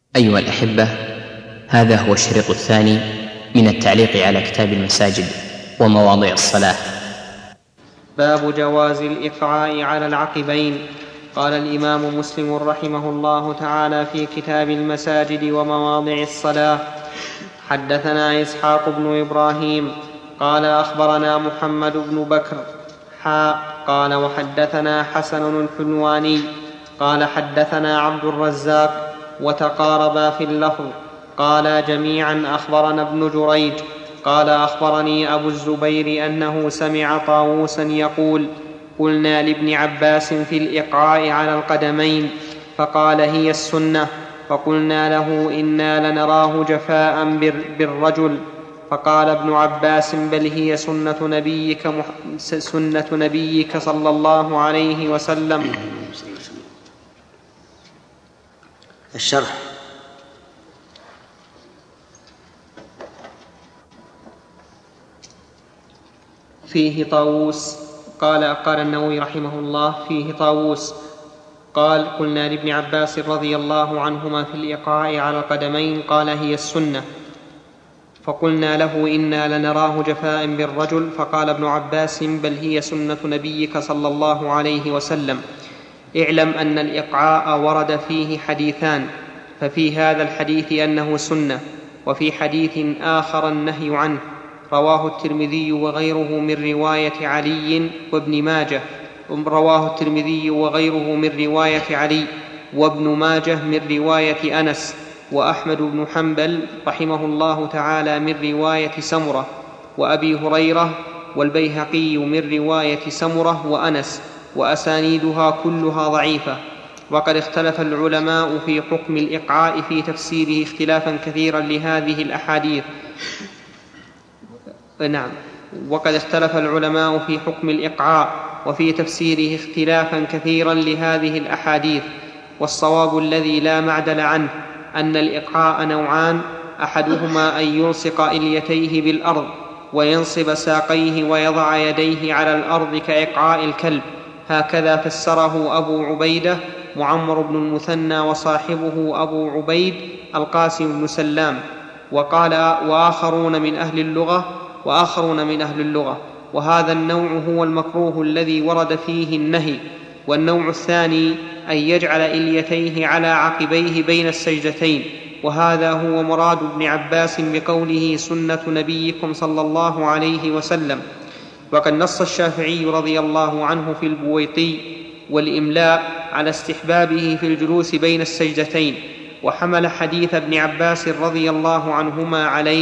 أيها الأحبة، هذا هو الشريط الثاني من التعليق على كتاب المساجد ومواضع الصلاة. باب جواز الإقعاء على العقبين. قال الإمام مسلم رحمه الله تعالى في كتاب المساجد ومواضع الصلاة: حدثنا إسحاق بن إبراهيم قال أخبرنا محمد بن بكر قال وحدثنا حسن الحلواني قال حدثنا عبد الرزاق وتقاربا في اللفظ. قال جميعا أخبرنا ابن جريج قال أخبرني أبو الزبير أنه سمع طاووسا يقول: قلنا لابن عباس في الإقعاء على القدمين فقال: هي السنة. فقلنا له: إنا لنراه جفاء بالرجل. فقال ابن عباس: بل هي سنة نبيك صلى الله عليه وسلم. الشرح: فيه طاووس. قال النووي رحمه الله: فيه طاووس قال: قلنا لابن عباس رضي الله عنهما في الإقعاء على القدمين قال: هي السنة. فقلنا له: إنا لنراه جفاء بالرجل. فقال ابن عباس: بل هي سنة نبيك صلى الله عليه وسلم. اعلم أن الإقعاء ورد فيه حديثان، ففي هذا الحديث أنه سنة، وفي حديث آخر النهي عنه، رواه الترمذي وغيره من رواية علي وابن ماجه وابن ماجه من رواية أنس، وأحمد بن حنبل رحمه الله تعالى من رواية سمرة، وأبي هريرة، والبيهقي من رواية سمرة وأنس، وأسانيدها كلها ضعيفة. وقد اختلف العلماء في حكم الإقعاء في تفسيره اختلافا كثيرا لهذه الأحاديث. وقد اختلف العلماء في حكم الإقعاء وفي تفسيره اختلافا كثيرا لهذه الأحاديث، والصواب الذي لا معدل عنه أن الإقعاء نوعان: أحدهما أن يلصق إليتيه بالأرض وينصب ساقيه ويضع يديه على الأرض كإقعاء الكلب، هكذا فسره أبو عبيدة معمر بن المثنى وصاحبه أبو عبيد القاسم بن سلام، وقال وآخرون من أهل اللغة، وهذا النوع هو المكروه الذي ورد فيه النهي. والنوع الثاني أن يجعل إليتيه على عقبيه بين السجدتين، وهذا هو مراد ابن عباس بقوله: سنة نبيكم صلى الله عليه وسلم. وقد نص الشافعي رضي الله عنه في البويطي والإملاء على استحبابه في الجلوس بين السجدتين، وحمل حديث ابن عباس رضي الله عنهما عليه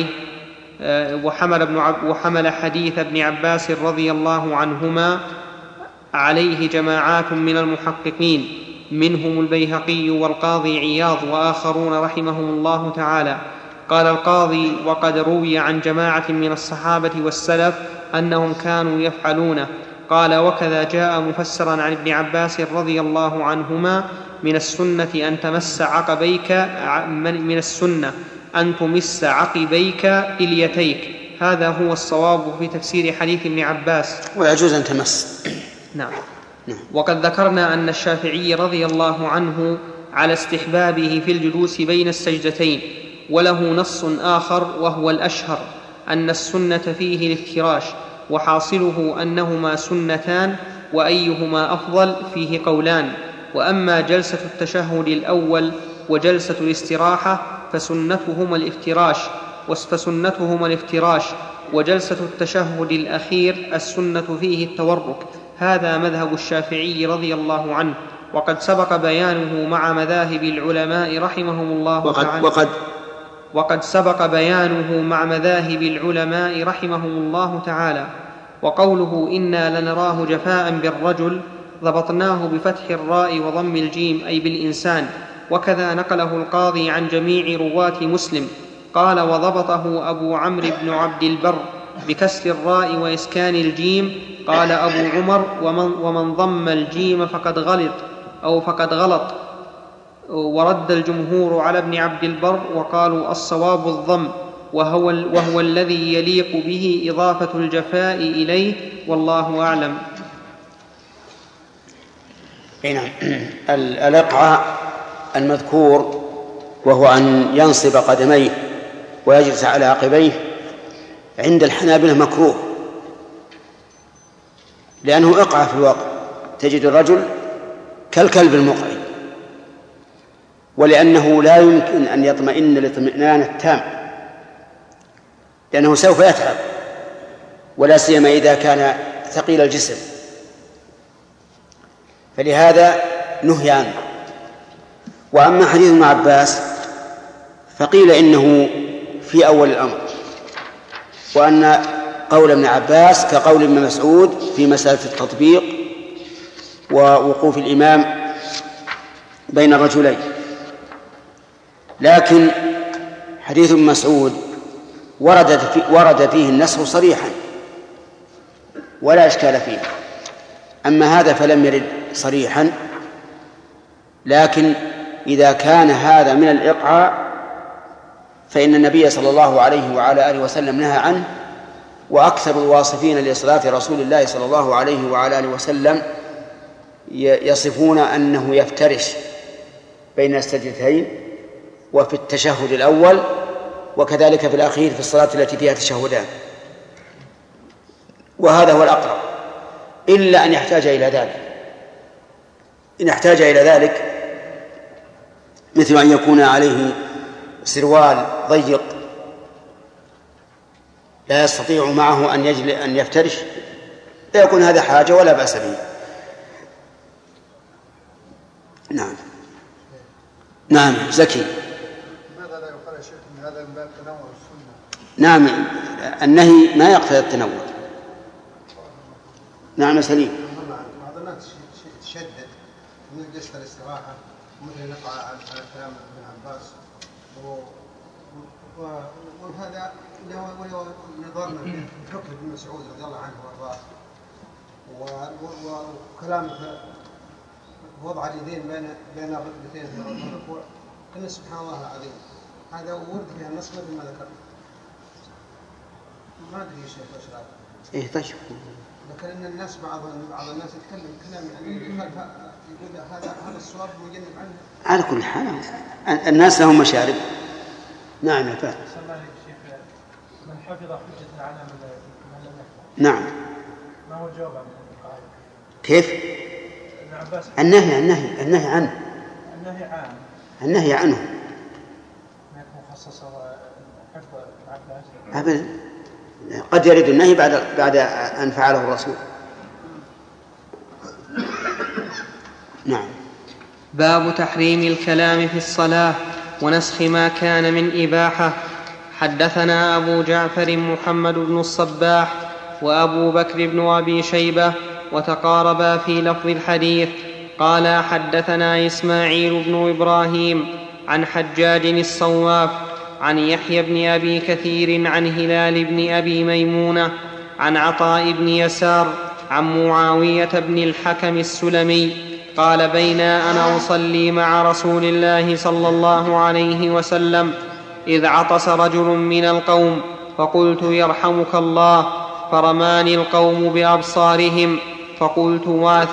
وحمل حديث ابن عباس رضي الله عنهما عليه جماعات من المحققين، منهم البيهقي والقاضي عياض وآخرون رحمهم الله تعالى. قال القاضي: وقد روي عن جماعة من الصحابة والسلف أنهم كانوا يفعلونه. قال: وكذا جاء مفسرا عن ابن عباس رضي الله عنهما: من السنة أن تمس عقبيك إليتيك. هذا هو الصواب في تفسير حديث ابن عباس. ويجوز أن تمس. نعم. وقد ذكرنا أن الشافعي رضي الله عنه على استحبابه في الجلوس بين السجدتين، وله نص آخر وهو الأشهر أن السنة فيه الافتراش، وحاصله أنهما سنتان، وأيهما أفضل فيه قولان. وأما جلسة التشهد الأول وجلسة الاستراحة فسنتهما الافتراش، وجلسة التشهد الأخير السنة فيه التورك. هذا مذهب الشافعي رضي الله عنه، وقد سبق بيانه مع مذاهب العلماء رحمهم الله تعالى. وقد سبق بيانه مع مذاهب العلماء رحمهم الله تعالى. وقوله: إنا لنراه جفاء بالرجل، ضبطناه بفتح الراء وضم الجيم أي بالإنسان، وكذا نقله القاضي عن جميع رواة مسلم. قال: وضبطه أبو عمرو بن عبد البر بكسر الراء وإسكان الجيم. قال أبو عمر: ومن ضم الجيم فقد غلط. ورد الجمهور على ابن عبد البر وقالوا: الصواب الضم، وهو الذي يليق به إضافة الجفاء إليه، والله أعلم. نعم. الإقعاء المذكور وهو أن ينصب قدميه ويجلس على عقبيه، عند الحنابلة مكروه، لأنه إقعى في الواقع، تجد الرجل كالكلب المقعد، ولأنه لا يمكن أن يطمئن الاطمئنان التام، لأنه سوف يتعب، ولا سيما إذا كان ثقيل الجسم، فلهذا نهي عنه. وأما حديث ابن عباس فقيل إنه في أول الأمر، وأن قول ابن عباس كقول ابن مسعود في مسألة التطبيق ووقوف الإمام بين الرجلين. لكن حديث ابن مسعود ورد فيه النسخ صريحا ولا إشكال فيه، أما هذا فلم يرد صريحا. لكن إذا كان هذا من الإقعاء فإن النبي صلى الله عليه وعلى آله وسلم نهى عنه، وأكثر الواصفين لصلاة رسول الله صلى الله عليه وعلى آله وسلم يصفون أنه يفترش بين السجدتين وفي التشهد الأول، وكذلك في الأخير في الصلاة التي فيها تشهدان، وهذا هو الأقرب، إلا أن يحتاج إلى ذلك. إن احتاج إلى ذلك مثل أن يكون عليه سروال ضيق لا يستطيع معه أن يفترش، لا يكون هذا حاجة ولا بأس به. نعم زكي. ماذا لا يقال يا شيخ من هذا من باب تنوع السنة؟ نعم، النهي ما يقتضي التنوع. نعم سليم. بعض الناس تشدد من جلسة الاستراحة مثل نقع على كلام ابن عباس، وهذا ولو نظرنا بحكم ابن مسعود رضي الله عنه وارضاه، وكلام وضع اليدين بين الركبتين في الركوع، إن سبحان الله العظيم هذا ورد فيها النص مثل ما ذكر. ما أدري يا شيخ وش رأيك؟ طيب. لكن إن الناس بعض الناس يتكلم كلام يعني يقول هذا الصواب مجنب عنه. على كل حال الناس لهم مشارب. نعم يا فهد. من حفظ حجة على من لم يحفظ. نعم. ما هو الجواب عن القاعدة؟ كيف؟ ابن عباس النهي عنه. النهي عام. النهي عنه. ما يكون مخصص حفظ ابن عباس. أبدا، قد يرد النهي بعد أن فعله الرسول. نعم. باب تحريم الكلام في الصلاة ونسخ ما كان من إباحة. حدثنا أبو جعفر محمد بن الصباح وأبو بكر بن أبي شيبة وتقاربا في لفظ الحديث. قال حدثنا إسماعيل بن إبراهيم عن حجاج الصواف عن يحيى بن أبي كثير عن هلال بن أبي ميمونة عن عطاء بن يسار عن معاوية بن الحكم السلمي قال بينا أنا أصلي مع رسول الله صلى الله عليه وسلم إذ عطس رجل من القوم فقلت يرحمك الله، فرماني القوم بأبصارهم فقلت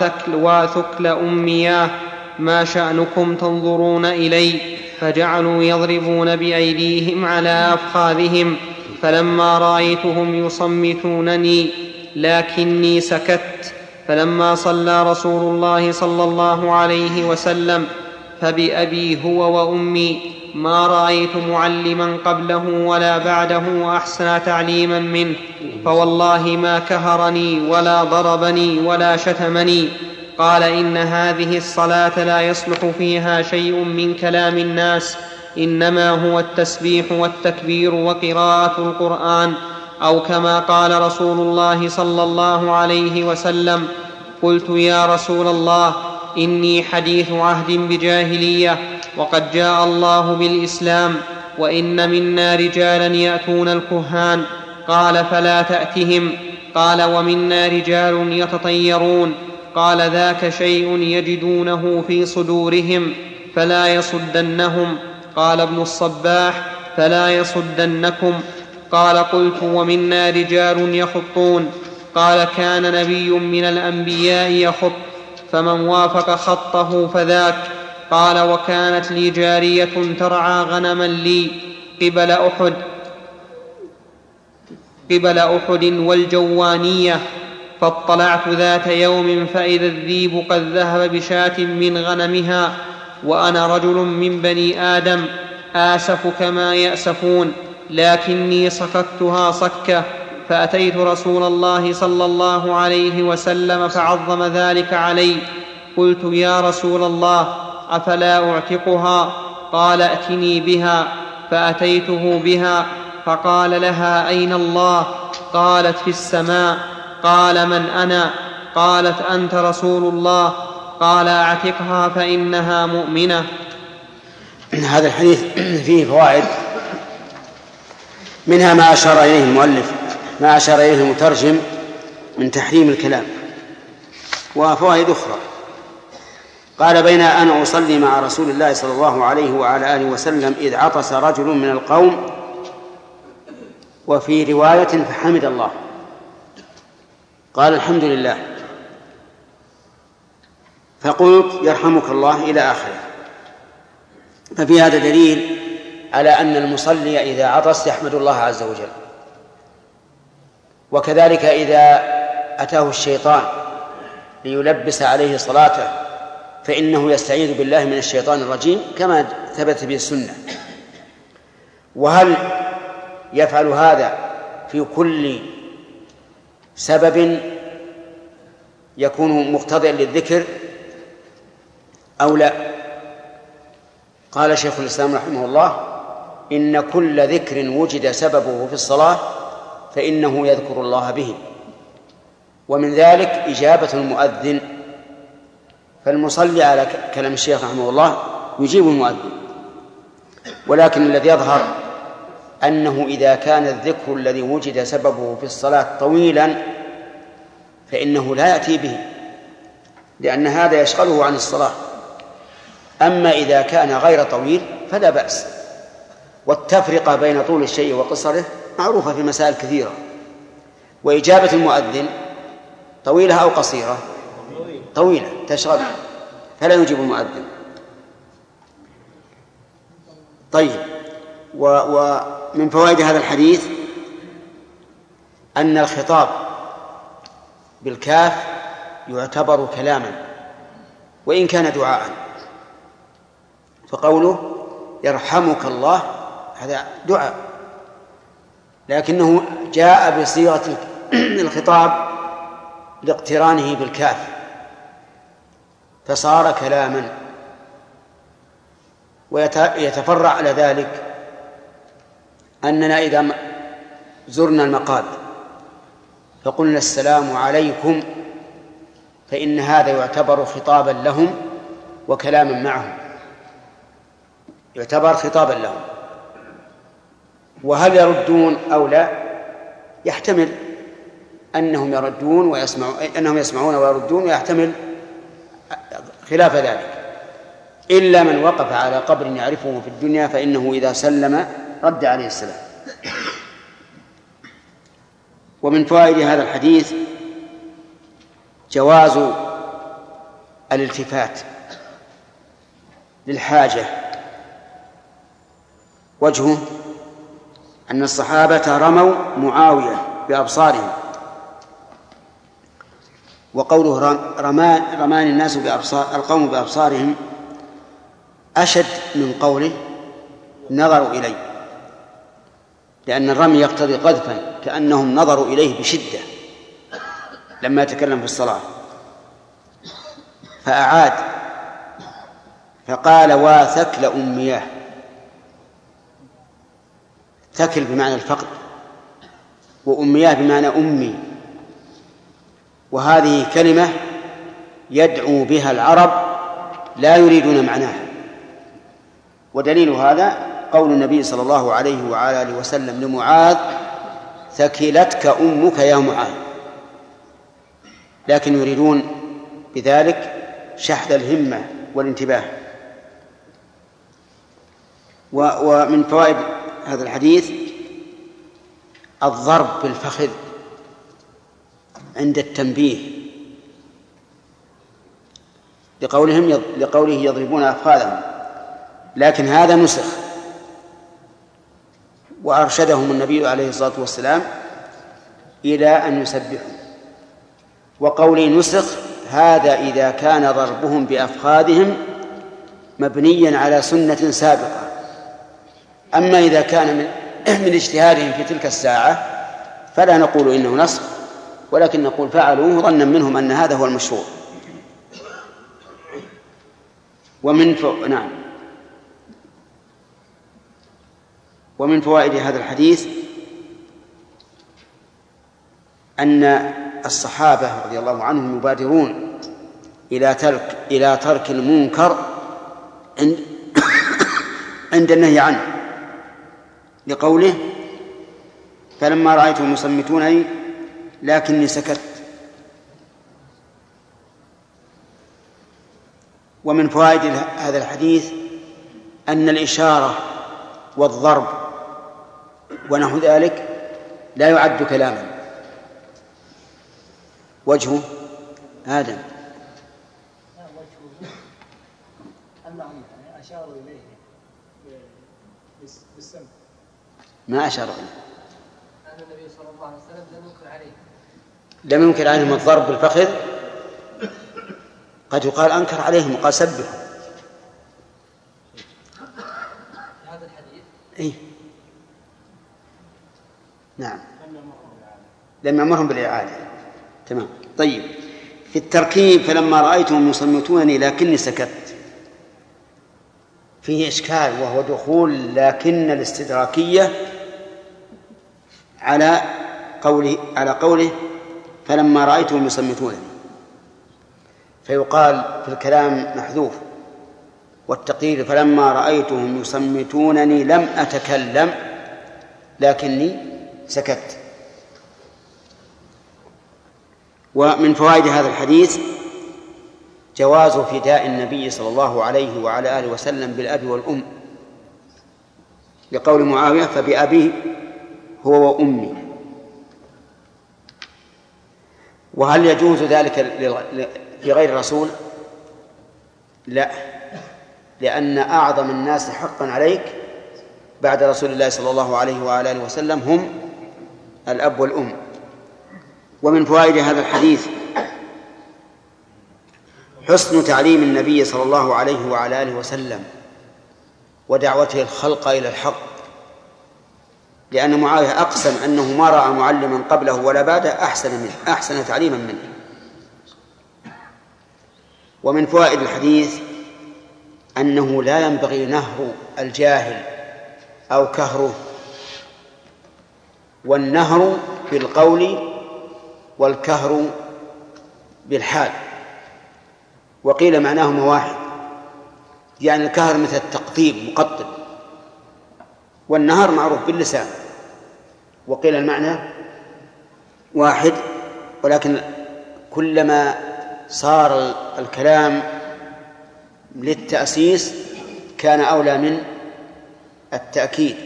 واثكل أمياه ما شأنكم تنظرون إلي؟ فجعلوا يضربون بأيديهم على أفخاذهم، فلما رأيتهم يصمتونني لكني سكت. فلما صلى رسول الله صلى الله عليه وسلم فبأبي هو وأمي ما رأيت معلما قبله ولا بعده أحسن تعليما منه، فوالله ما كهرني ولا ضربني ولا شتمني. قال إن هذه الصلاة لا يصلح فيها شيء من كلام الناس، إنما هو التسبيح والتكبير وقراءة القرآن، أو كما قال رسول الله صلى الله عليه وسلم. قلت يا رسول الله إني حديث عهد بجاهلية وقد جاء الله بالإسلام، وإن منا رجالا يأتون الكهان. قال فلا تأتهم. قال ومنا رجال يتطيرون. قال ذاك شيء يجدونه في صدورهم فلا يصدنهم. قال ابن الصباح فلا يصدنكم. قال قلت ومنا رجال يخطون. قال كان نبي من الأنبياء يخط، فمن وافق خطه فذاك. قال: وكانت لي جارية ترعى غنما لي قبل أحد والجوانية، فاطلعت ذات يوم فإذا الذيب قد ذهب بشاة من غنمها، وأنا رجل من بني آدم آسف كما يأسفون، لكني صككتها صكة، فأتيت رسول الله صلى الله عليه وسلم فعظم ذلك علي. قلت: يا رسول الله، أفلا أعتقها؟ قال: ائتني بها. فأتيته بها، فقال لها: أين الله؟ قالت: في السماء. قال: من أنا؟ قالت: أنت رسول الله. قال: أعتقها فإنها مؤمنة. هذا الحديث فيه فوائد، منها ما أشار إليه المؤلف، ما أشار إليه المترجم من تحريم الكلام، وفوائد أخرى. قال: بين أنا أصلي مع رسول الله صلى الله عليه وعلى آله وسلم إذ عطس رجل من القوم، وفي رواية فحمد الله، قال: الحمد لله. فقلت: يرحمك الله، إلى آخره. ففي هذا دليل على أن المصلي إذا عطس يحمد الله عز وجل. وكذلك إذا أتاه الشيطان ليلبس عليه صلاته فإنه يستعيذ بالله من الشيطان الرجيم كما ثبت به السنة. وهل يفعل هذا في كل سبب يكون مقتضيا للذكر أو لا؟ قال شيخ الإسلام رحمه الله: إن كل ذكر وجد سببه في الصلاة فإنه يذكر الله به، ومن ذلك إجابة المؤذن. فالمصلي على كلام الشيخ رحمه الله يجيب المؤذن، ولكن الذي يظهر أنه إذا كان الذكر الذي وجد سببه في الصلاة طويلا فإنه لا يأتي به، لأن هذا يشغله عن الصلاة. أما إذا كان غير طويل فلا بأس. والتفرقة بين طول الشيء وقصره معروفة في مسائل كثيرة. وإجابة المؤذن طويلة أو قصيرة؟ طويلة تشغل، فلا يجيب المؤذن. طيب، ومن فوائد هذا الحديث أن الخطاب بالكاف يعتبر كلاما وإن كان دعاء. فقوله يرحمك الله هذا دعاء، لكنه جاء بصيغة الخطاب لاقترانه بالكاف فصار كلاما. ويتفرع على ذلك أننا إذا زرنا المقابر فقلنا السلام عليكم فإن هذا يعتبر خطابا لهم وكلاما معهم، يعتبر خطابا لهم. وهل يردون أو لا؟ يحتمل أنهم يردون ويسمعون، أنهم يسمعون ويردون، ويحتمل خلاف ذلك، إلا من وقف على قبر يعرفه في الدنيا فإنه إذا سلم رد عليه السلام. ومن فوائد هذا الحديث جواز الالتفات للحاجة. وجهه أن الصحابة رموا معاوية بأبصارهم، وقوله رمان الناس القوم بأبصارهم أشد من قوله نظروا إليه، لأن الرمي يقتضي قذفا كأنهم نظروا إليه بشدة لما يتكلم في الصلاة. فأعاد فقال واثكل أمياه. ثكل بمعنى الفقد، وأمياه بمعنى أمي، وهذه كلمة يدعو بها العرب لا يريدون معناها. ودليل هذا قول النبي صلى الله عليه وعلى آله وسلم لمعاذ ثكلتك أمك يا معاذ، لكن يريدون بذلك شحذ الهمة والانتباه. ومن فوائد هذا الحديث الضرب بالفخذ عند التنبيه، لقوله يضربون أفخاذهم، لكن هذا نسخ وأرشدهم النبي عليه الصلاة والسلام إلى أن يسبحوا. وقوله نسخ هذا إذا كان ضربهم بأفخاذهم مبنيا على سنة سابقة. أما إذا كان من اجتهادهم في تلك الساعة فلا نقول إنه نسخ، ولكن نقول فعلوه ظنا منهم أن هذا هو المشروع. ومن فوائد هذا الحديث أن الصحابة رضي الله عنهم يبادرون إلى ترك المنكر عند النهي عنه، لقوله فلما رأيتهم يصمتونني لكني سكت. ومن فوائد هذا الحديث أن الإشارة والضرب ونحو ذلك لا يعد كلاما. وجهه آدم أنهم أشاروا إليه بالسمع، ما أشار إليه. أن النبي صلى الله عليه وسلم لم ينكر عليهم الضرب بالفخذ، قد يقال أنكر عليهم وقال سبحوا. هذا الحديث إيه؟ نعم، لم يأمرهم بالإعادة. تمام. طيب، في التركيب فلما رأيتهم يصمتونني لكني سكت فيه إشكال، وهو دخول لكن الاستدراكية على قوله فلما رأيتهم يصمتونني، فيقال في الكلام محذوف، والتقدير فلما رأيتهم يصمتونني لم أتكلم لكني سكت. ومن فوائد هذا الحديث جواز فداء النبي صلى الله عليه وعلى آله وسلم بالأب والأم، لقول معاوية فبأبيه هو وأمي. وهل يجوز ذلك في غير الرسول؟ لا، لأن أعظم الناس حقا عليك بعد رسول الله صلى الله عليه وعلى آله وسلم هم الأب والأم. ومن فوائد هذا الحديث حسن تعليم النبي صلى الله عليه وعلى آله وسلم ودعوته الخلق إلى الحق، لأن معاوية أقسم أنه ما رأى معلما قبله ولا بعده أحسن تعليما منه. ومن فوائد الحديث أنه لا ينبغي نهر الجاهل أو كهره، والنهر بالقول والكهر بالحال، وقيل معناهما واحد، يعني الكهر مثل التقطيب مقطب، والنهر معروف باللسان، وقيل المعنى واحد، ولكن كلما صار الكلام للتأسيس كان أولى من التأكيد،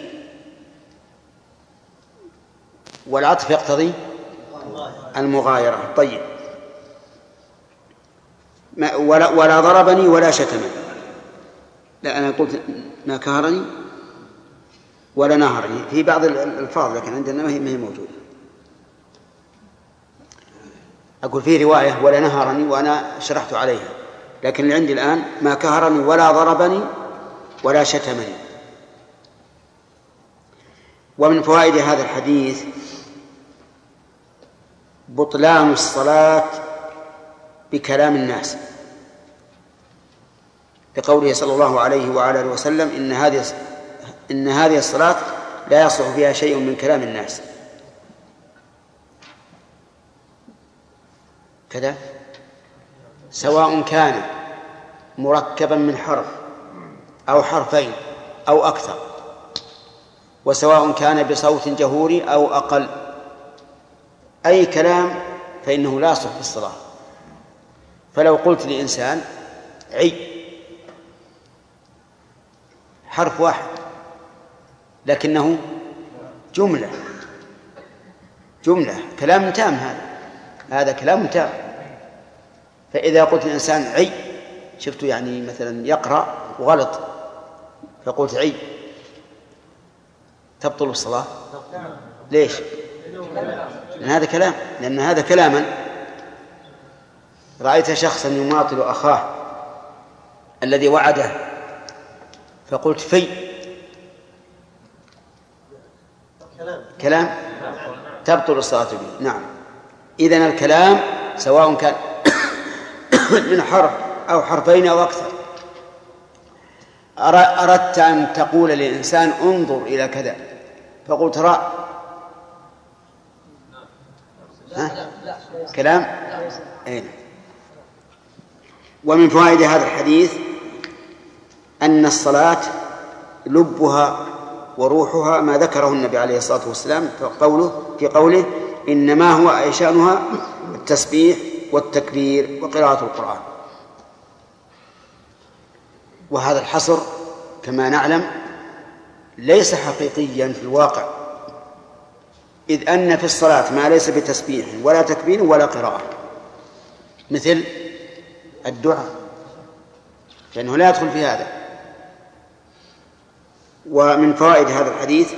والعطف يقتضي المغايرة. طيب، ولا ضربني ولا شتمني، لا أنا قلت ما كهرني ولا نهرني في بعض الألفاظ، لكن عندنا ما هي موجودة. أقول في رواية ولا نهرني وأنا شرحت عليها، لكن اللي عندي الآن ما كهرني ولا ضربني ولا شتمني. ومن فوائد هذا الحديث بطلان الصلاة بكلام الناس، لقوله صلى الله عليه وعلى آله وسلم إن هذه الصلاة لا يصلح فيها شيء من كلام الناس. كذا سواء كان مركبا من حرف أو حرفين أو أكثر، وسواء كان بصوت جهوري أو أقل، أي كلام فإنه لا يصلح في الصلاة. فلو قلت لإنسان عي، حرف واحد لكنه جملة كلام تام، هذا كلام تام. فإذا قلت لإنسان عي شفته يعني مثلا يقرأ وغلط فقلت عي، تبطل الصلاة؟ ليش؟ لأن هذا كلاما. رأيت شخصا يماطل أخاه الذي وعده فقلت في كلام تبطل الصلاة به. نعم، إذن الكلام سواء كان من حرف أو حرفين أو أكثر. أردت أن تقول للإنسان انظر إلى كذا فقلت رأى، كلام أين. ومن فوائد هذا الحديث أن الصلاة لبها وروحها ما ذكره النبي عليه الصلاة والسلام في قوله إنما هو شأنها التسبيح والتكبير وقراءة القرآن. وهذا الحصر كما نعلم ليس حقيقيا في الواقع، إذ أن في الصلاة ما ليس بتسبيح ولا تكبير ولا قراءة، مثل الدعاء لأنه لا يدخل في هذا. ومن فوائد هذا الحديث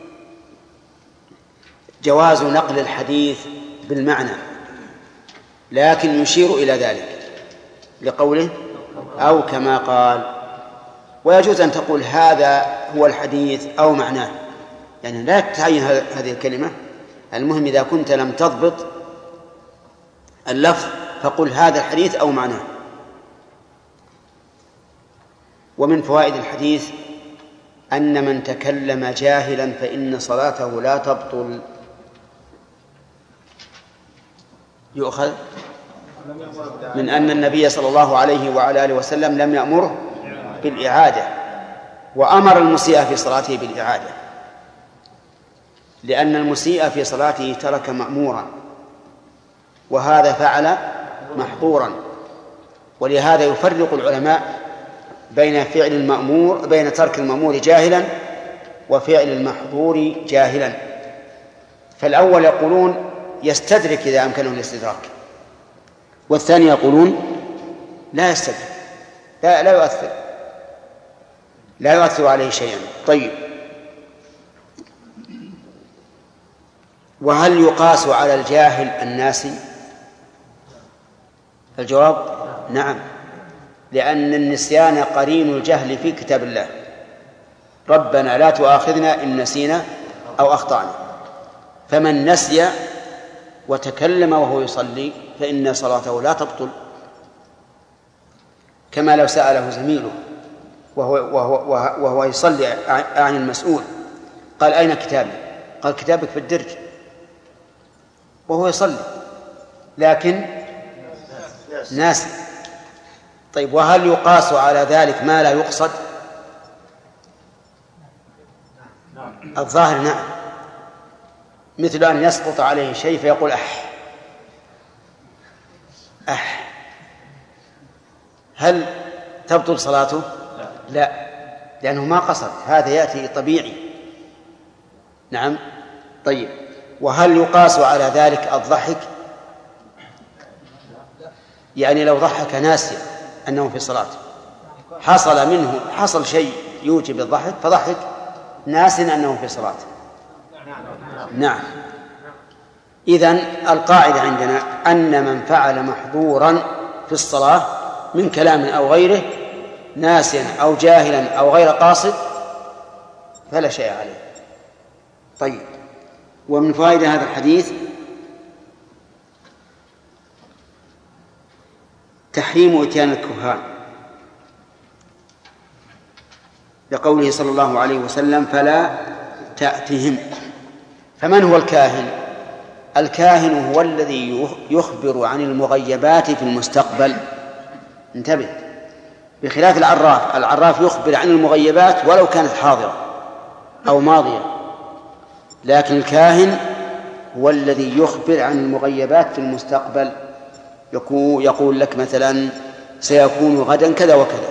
جواز نقل الحديث بالمعنى، لكن يشير إلى ذلك لقوله أو كما قال. ويجوز أن تقول هذا هو الحديث أو معناه، يعني لا تعين هذه الكلمة، المهم إذا كنت لم تضبط اللفظ فقل هذا الحديث أو معناه. ومن فوائد الحديث أن من تكلم جاهلا فإن صلاته لا تبطل. يؤخذ من أن النبي صلى الله عليه وعلى آله وسلم لم يأمره بالإعادة، وأمر المسيء في صلاته بالإعادة، لأن المسيء في صلاته ترك مأمورا وهذا فعل محظورا. ولهذا يفرق العلماء بين ترك المأمور جاهلا وفعل المحظور جاهلا. فالأول يقولون يستدرك إذا أمكنه الاستدراك، والثاني يقولون لا يستدرك، لا يؤثر عليه شيئا. طيب، وهل يقاس على الجاهل الناسي؟ الجواب نعم، لأن النسيان قرين الجهل في كتاب الله، ربنا لا تؤاخذنا إن نسينا أو أخطأنا. فمن نسي وتكلم وهو يصلي فإن صلاته لا تبطل، كما لو سأله زميله وهو يصلي عن المسؤول قال أين كتابي؟ قال كتابك في الدرج، وهو يصلي لكن ناسي. طيب، وهل يقاس على ذلك ما لا يقصد؟ الظاهر نعم، مثل أن يسقط عليه شيء فيقول هل تبطل صلاته؟ لا، لأنه ما قصد، هذا يأتي طبيعي. نعم. طيب، وهل يقاس على ذلك الضحك؟ يعني لو ضحك ناسيا أنه في صلاة، حصل شيء يوجب الضحك فضحك ناسيا أنه في صلاة. نعم. إذن القاعدة عندنا أن من فعل محظورا في الصلاة من كلام أو غيره ناسيا أو جاهلا أو غير قاصد فلا شيء عليه. طيب، ومن فوائد هذا الحديث تحريم إتيان الكهان، لقوله صلى الله عليه وسلم فلا تأتهم. فمن هو الكاهن؟ الكاهن هو الذي يخبر عن المغيبات في المستقبل. انتبه، بخلاف العراف يخبر عن المغيبات ولو كانت حاضرة أو ماضية، لكن الكاهن هو الذي يخبر عن المغيبات في المستقبل، يقول لك مثلا سيكون غدا كذا وكذا،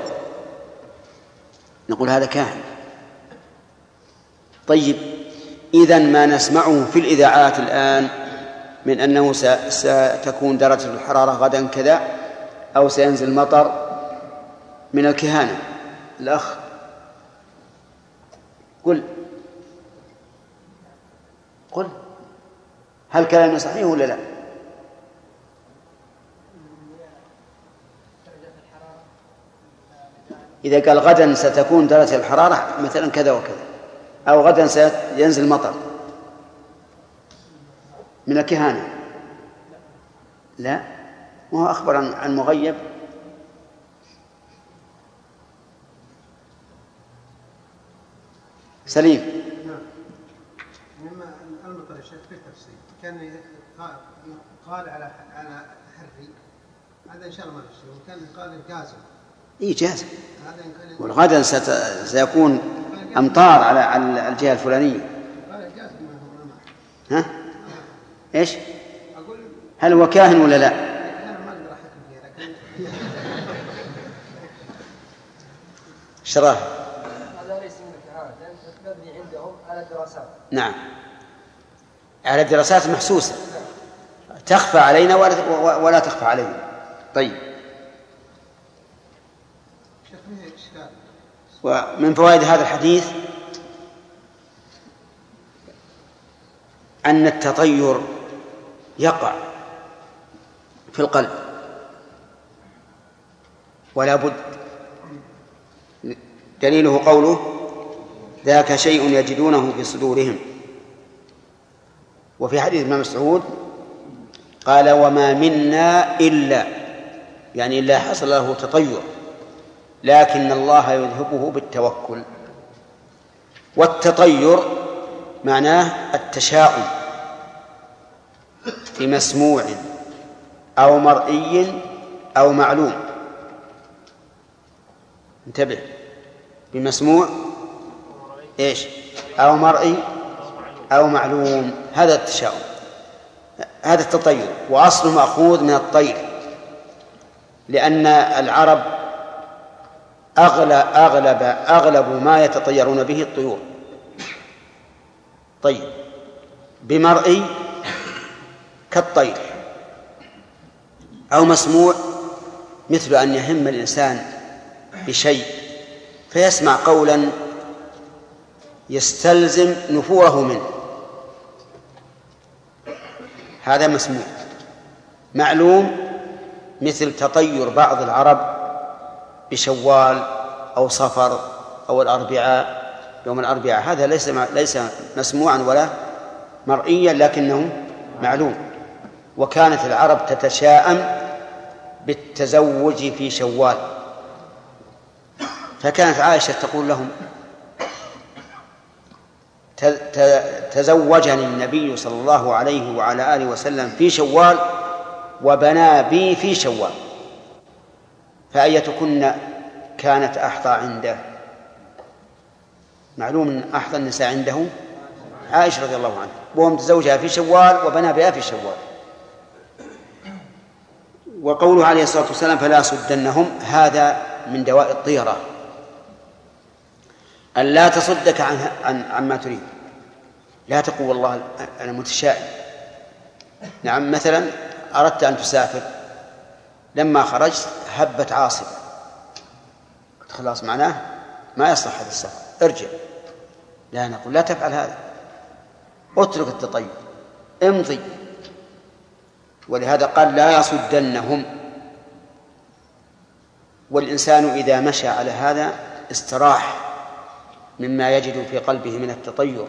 نقول هذا كاهن. طيب، إذن ما نسمعه في الإذاعات الآن من أنه ستكون درجة الحرارة غدا كذا أو سينزل مطر من الكهانة. الأخ قل هل كلامي صحيح ولا لا؟ إذا قال غدا ستكون درجة الحرارة مثلا كذا وكذا، أو غدا سينزل مطر، من الكهانة. لا، وهو أخبر عن مغيب. سليم. مما المطر الشيخ في التفسير كان قال على حري، هذا إن شاء الله ما نفسه، وكان قال جازم. جازم. والغدا سيكون أمطار على الجهة الفلانية. ها؟ إيش؟ هل هو كاهن ولا لا؟ شراه. هذا ليس من الكهانة، لأن تبني عندهم على الدراسات. نعم، على الدراسات محسوسة، تخفى علينا ولا تخفى علينا. طيب. ومن فوائد هذا الحديث أن التطير يقع في القلب ولا بد. دليله قوله ذاك شيء يجدونه في صدورهم. وفي حديث ابن مسعود قال وما منا إلا، يعني إلا حصل له تطير، لكن الله يذهبه بالتوكل. والتطير معناه التشاؤم في مسموع أو مرئي أو معلوم. انتبه، بمسموع إيش؟ أو مرئي أو معلوم، هذا التشاؤم، هذا التطير. وأصله مأخوذ من الطير، لأن العرب أغلب ما يتطيرون به الطيور. طيب، بمرئي كالطير، أو مسموع مثل أن يهم الإنسان بشيء فيسمع قولا يستلزم نفوره منه، هذا مسموع. معلوم مثل تطير بعض العرب بشوال أو صفر أو الأربعاء، يوم الأربعاء، هذا ليس مسموعا ولا مرئيا، لكنه معلوم. وكانت العرب تتشاءم بالتزوج في شوال، فكانت عائشة تقول لهم تزوجني النبي صلى الله عليه وعلى آله وسلم في شوال وبنى بي في شوال، فأيتكن كانت أحظى عنده؟ معلوم أن أحظى النساء عنده عائشة رضي الله عنها، وهو متزوجها في شوال وبنى بها في شوال. وقوله عليه الصلاة والسلام فلا صدنهم، هذا من دواء الطيرة، أن لا تصدك عن ما تريد. لا تقول والله أنا متشائم. نعم، مثلا أردت أن تسافر، لما خرجت هبت عاصفة، خلاص معناه ما يصلح هذا السفر، ارجع. لا، نقول لا تفعل هذا، اترك التطير، امضي. ولهذا قال لا يصدنهم. والإنسان إذا مشى على هذا استراح مما يجد في قلبه من التطير.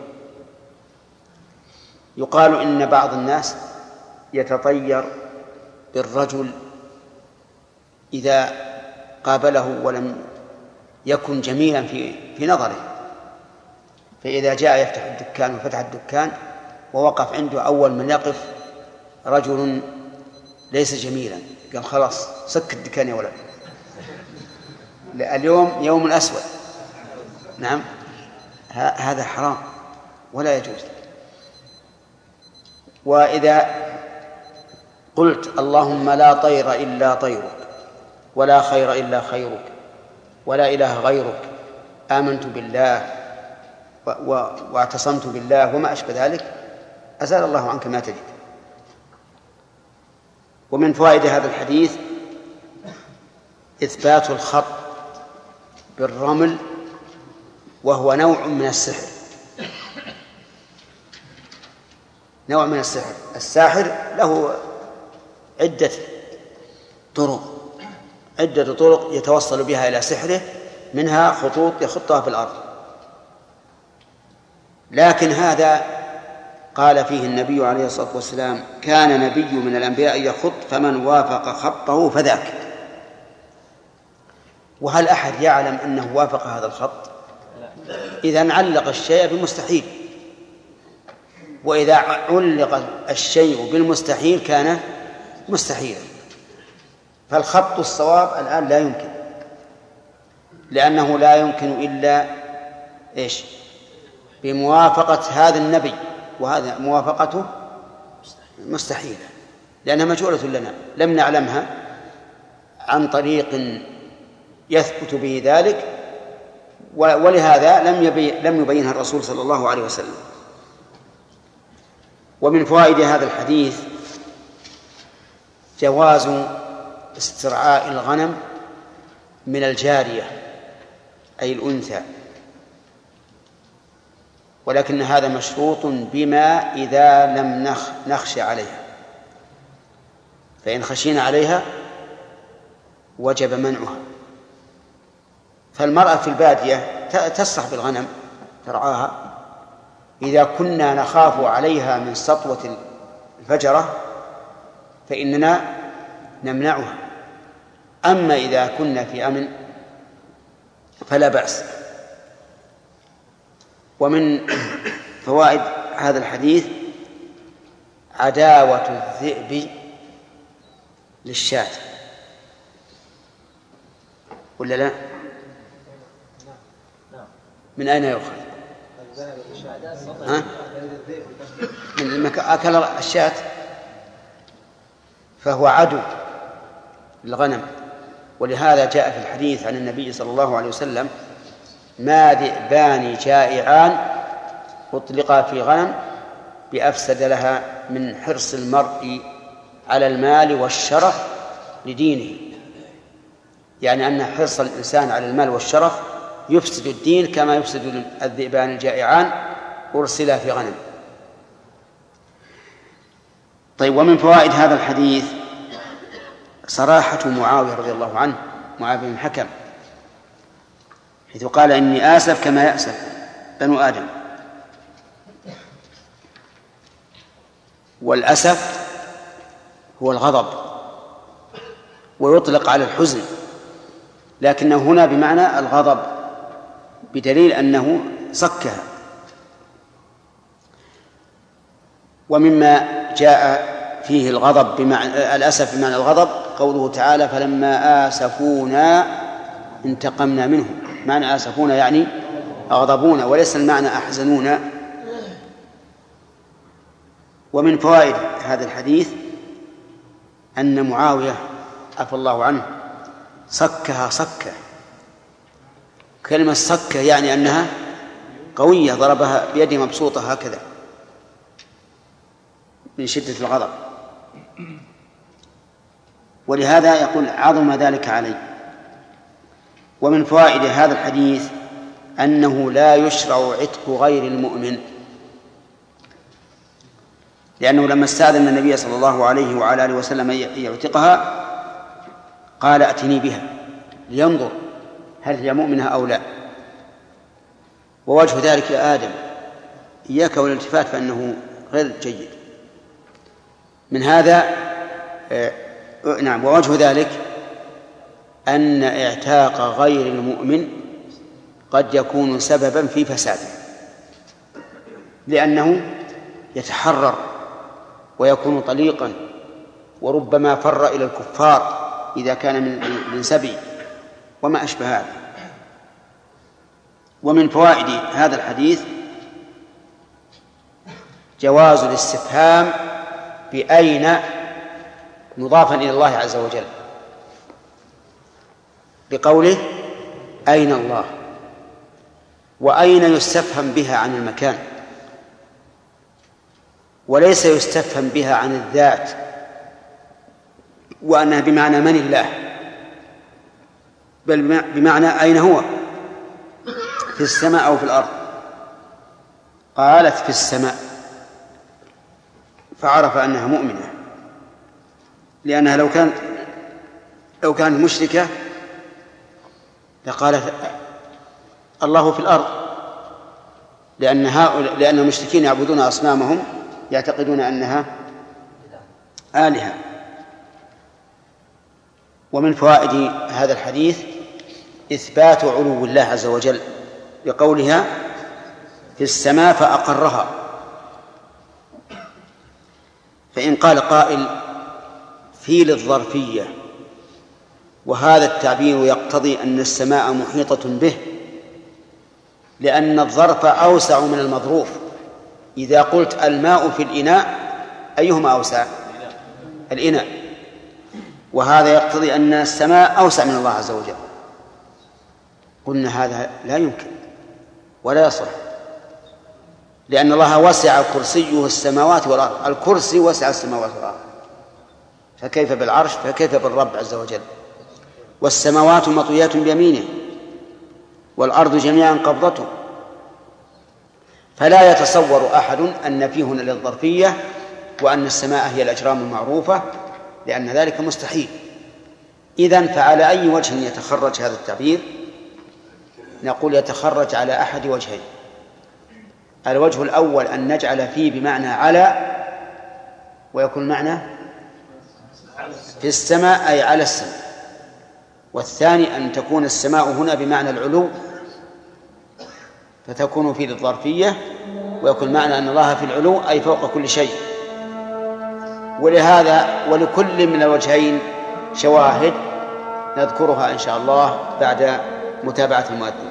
يقال إن بعض الناس يتطير بالرجل إذا قابله ولم يكن جميلا في نظره، فإذا جاء يفتح الدكان وفتح الدكان ووقف عنده أول من يقف رجل ليس جميلا، قال خلاص سك الدكان يا ولد، اليوم يوم أسود. نعم، هذا حرام ولا يجوز. وإذا قلت اللهم لا طير إلا طيرك، ولا خير إلا خيرك، ولا إله غيرك، آمنت بالله واعتصمت بالله وما أشبه ذلك، أزال الله عنك ما تجد. ومن فوائد هذا الحديث إثبات الخط بالرمل وهو نوع من السحر. نوع من السحر. الساحر له عدة طرق يتوصل بها إلى سحره، منها خطوط يخطها في الأرض. لكن هذا قال فيه النبي عليه الصلاة والسلام: كان نبي من الأنبياء يخط فمن وافق خطه فذاك. وهل أحد يعلم أنه وافق هذا الخط؟ إذا علق الشيء بمستحيل، وإذا علق الشيء بالمستحيل كان مستحيلا. فالخط الصواب الآن لا يمكن، لأنه لا يمكن إلا بموافقة هذا النبي، وهذا موافقته مستحيلة لأنها مجهولة لنا، لم نعلمها عن طريق يثبت به ذلك، ولهذا لم يبينها الرسول صلى الله عليه وسلم. ومن فوائد هذا الحديث جواز استرعاء الغنم من الجارية أي الأنثى، ولكن هذا مشروط بما إذا لم نخشى عليها، فإن خشينا عليها وجب منعها. فالمرأة في البادية تسرح بالغنم ترعاها، إذا كنا نخاف عليها من سطوة الفجرة فإننا نمنعها، أما إذا كنا في أمن فلا بأس. ومن فوائد هذا الحديث عداوة الذئب للشاة، ولا لا؟ من أين يؤخذ؟ من أكل الشاة فهو عدو للغنم. ولهذا جاء في الحديث عن النبي صلى الله عليه وسلم: ما ذئبان جائعان أطلقا في غنم بأفسد لها من حرص المرء على المال والشرف لدينه، يعني أن حرص الإنسان على المال والشرف يفسد الدين كما يفسد الذئبان الجائعان أرسلا في غنم. طيب، ومن فوائد هذا الحديث صراحة معاوية رضي الله عنه، معاوية بن الحكم، حيث قال: إني آسف كما يأسف بنو آدم. والأسف هو الغضب، ويطلق على الحزن، لكنه هنا بمعنى الغضب، بدليل أنه سكها. ومما جاء فيه الغضب بمعنى الأسف بمعنى الغضب قوله تعالى: فلما آسفونا انتقمنا منهم. معنى آسفونا يعني أغضبونا، وليس المعنى أحزنونا. ومن فوائد هذا الحديث أن معاوية عفى الله عنه سكها صكة. كلمة صكة يعني أنها قوية، ضربها بيده مبسوطة هكذا من شدة الغضب، ولهذا يقول: عظم ذلك علي. ومن فوائد هذا الحديث أنه لا يشرع عتق غير المؤمن، لأنه لما استأذن النبي صلى الله عليه وعلى آله وسلم يعتقها قال: أتني بها لينظر هل هي مؤمنة أو لا. ووجه ذلك يا آدم إياك والالتفات فإنه غير جيد. من هذا ووجه ذلك أن اعتاق غير المؤمن قد يكون سببا في فساده، لأنه يتحرر ويكون طليقا، وربما فر إلى الكفار إذا كان من سبي وما أشبه هذا. ومن فوائد هذا الحديث جواز الاستفهام بأين مضافا إلى الله عز وجل، بقوله: أين الله؟ وأين يستفهم بها عن المكان، وليس يستفهم بها عن الذات، وأنها بمعنى من الله، بل بمعنى أين هو في السماء أو في الأرض؟ قالت في السماء، فعرف أنها مؤمنة، لأنها لو كانت مشركة لقالت الله في الأرض، لأن المشركين يعبدون أصنامهم يعتقدون أنها آلهة. ومن فوائد هذا الحديث إثبات علو الله عز وجل بقولها في السماء فأقرها. فإن قال قائل في للظرفية، وهذا التعبير يقتضي أن السماء محيطة به، لأن الظرف أوسع من المظروف. إذا قلت الماء في الإناء أيهما أوسع؟ الإناء. وهذا يقتضي أن السماء أوسع من الله عز وجل. قلنا هذا لا يمكن ولا يصح، لأن الله وسع كرسيه السماوات والأرض، الكرسي وسع السماوات والأرض، فكيف بالعرش؟ فكيف بالرب عز وجل؟ والسماوات مطويات بيمينه والأرض جميعا قبضته. فلا يتصور أحد أن فيه هنا للظرفية وأن السماء هي الأجرام المعروفة، لأن ذلك مستحيل. إذن فعلى أي وجه يتخرج هذا التعبير؟ نقول يتخرج على أحد وجهين. الوجه الأول أن نجعل فيه بمعنى على، ويكون معنى في السماء أي على السماء. والثاني أن تكون السماء هنا بمعنى العلو، فتكون فيه للظرفية، ويكون معنى أن الله في العلو أي فوق كل شيء. ولكل من الوجهين شواهد نذكرها إن شاء الله بعد متابعة المؤذن.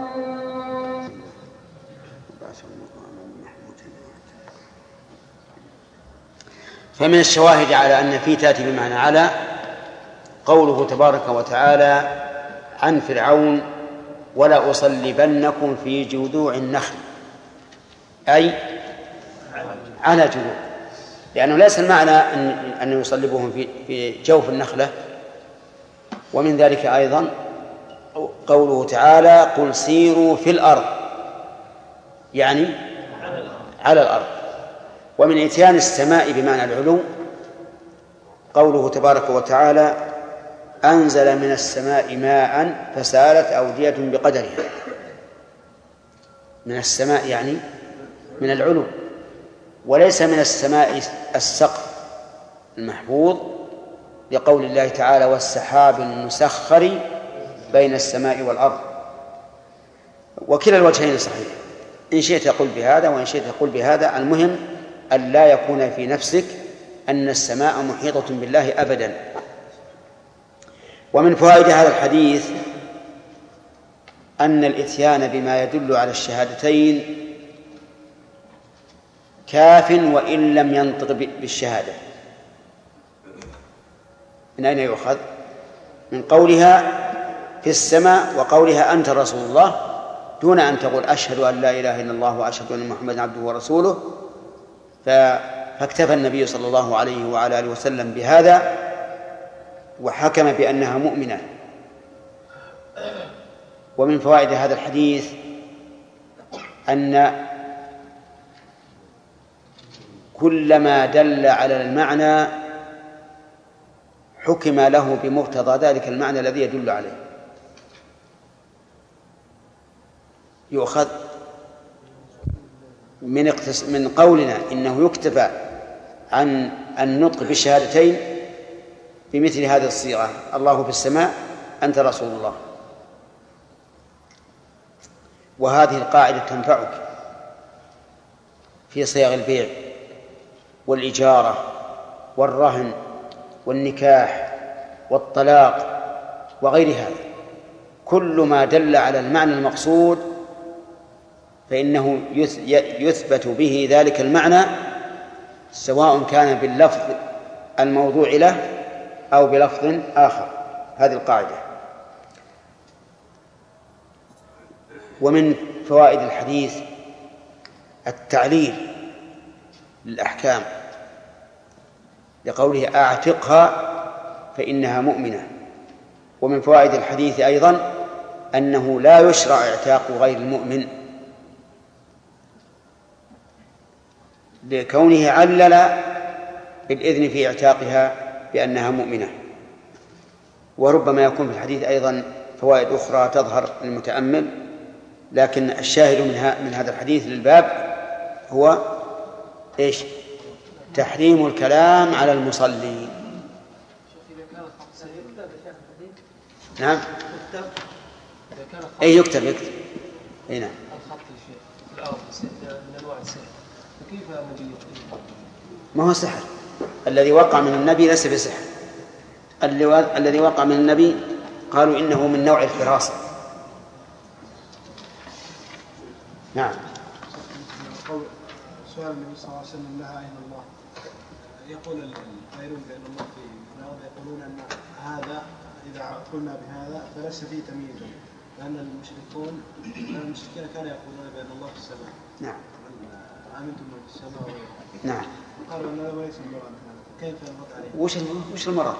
فمن الشواهد على أن في تأتي بمعنى على قوله تبارك وتعالى عن فرعون ولا أصلبنكم في جذوع النخل، أي على جذوع، لأنه ليس المعنى أن يصلبهم في جوف النخلة. ومن ذلك أيضا قوله تعالى قل سيروا في الأرض، يعني على الأرض. ومن إتيان السماء بمعنى العلو قوله تبارك وتعالى أنزل من السماء ماء فسالت أودية بقدرها. من السماء يعني من العلو، وليس من السماء السقف المحفوظ، لقول الله تعالى والسحاب المسخر بين السماء والأرض. وكلا الوجهين صحيح، إن شئت قل بهذا وإن شئت قل بهذا. المهم أن لا يكون في نفسك أن السماء محيطة بالله أبدا. ومن فوائد هذا الحديث أن الإتيان بما يدل على الشهادتين كاف وإن لم ينطق بالشهادة. من أين يؤخذ؟ من قولها في السماء وقولها أنت رسول الله، دون أن تقول أشهد أن لا إله إلا الله وأشهد أن محمدا عبده ورسوله. فاكتفى النبي صلى الله عليه وعلى آله وسلم بهذا وحكم بأنها مؤمنة. ومن فوائد هذا الحديث أن كلما دل على المعنى حكم له بمقتضى ذلك المعنى الذي يدل عليه. يؤخذ من قولنا إنه يكتفى عن النطق بالشهادتين بمثل هذه الصيغة الله في السماء أنت رسول الله. وهذه القاعدة تنفعك في صيغ البيع والإجارة والرهن والنكاح والطلاق وغير هذا. كل ما دل على المعنى المقصود فإنه يثبت به ذلك المعنى، سواء كان باللفظ الموضوع له أو بلفظ آخر. هذه القاعدة. ومن فوائد الحديث التعليل للأحكام لقوله أعتقها فإنها مؤمنة. ومن فوائد الحديث أيضا أنه لا يشرع اعتاق غير المؤمن لكونه علل بالإذن في اعتاقها بأنها مؤمنة. وربما يكون في الحديث أيضا فوائد أخرى تظهر للمتأمل، لكن الشاهد من هذا الحديث للباب هو إيش؟ تحريم الكلام على المصلي. نعم، أي يكتب أي نعم. الخط في الأرض من أنواع السحر، فكيف النبي يخطئ؟ ما هو سحر، الذي وقع من النبي ليس بسحر. الذي وقع من النبي قالوا إنه من نوع الفراسة. نعم. سؤال النبي صلى الله عليه وسلم لها أين الله؟ يقول القائلون بأن الله في الأرض يقولون أن هذا إذا قلنا بهذا فليس فيه تمييز، لأن المشركين كانوا يقولون بأن الله في السماء. نعم. آمنتم من في السماء. نعم. قالوا أن هذا ليس المراد، كيف نرد عليه؟ وش المراد؟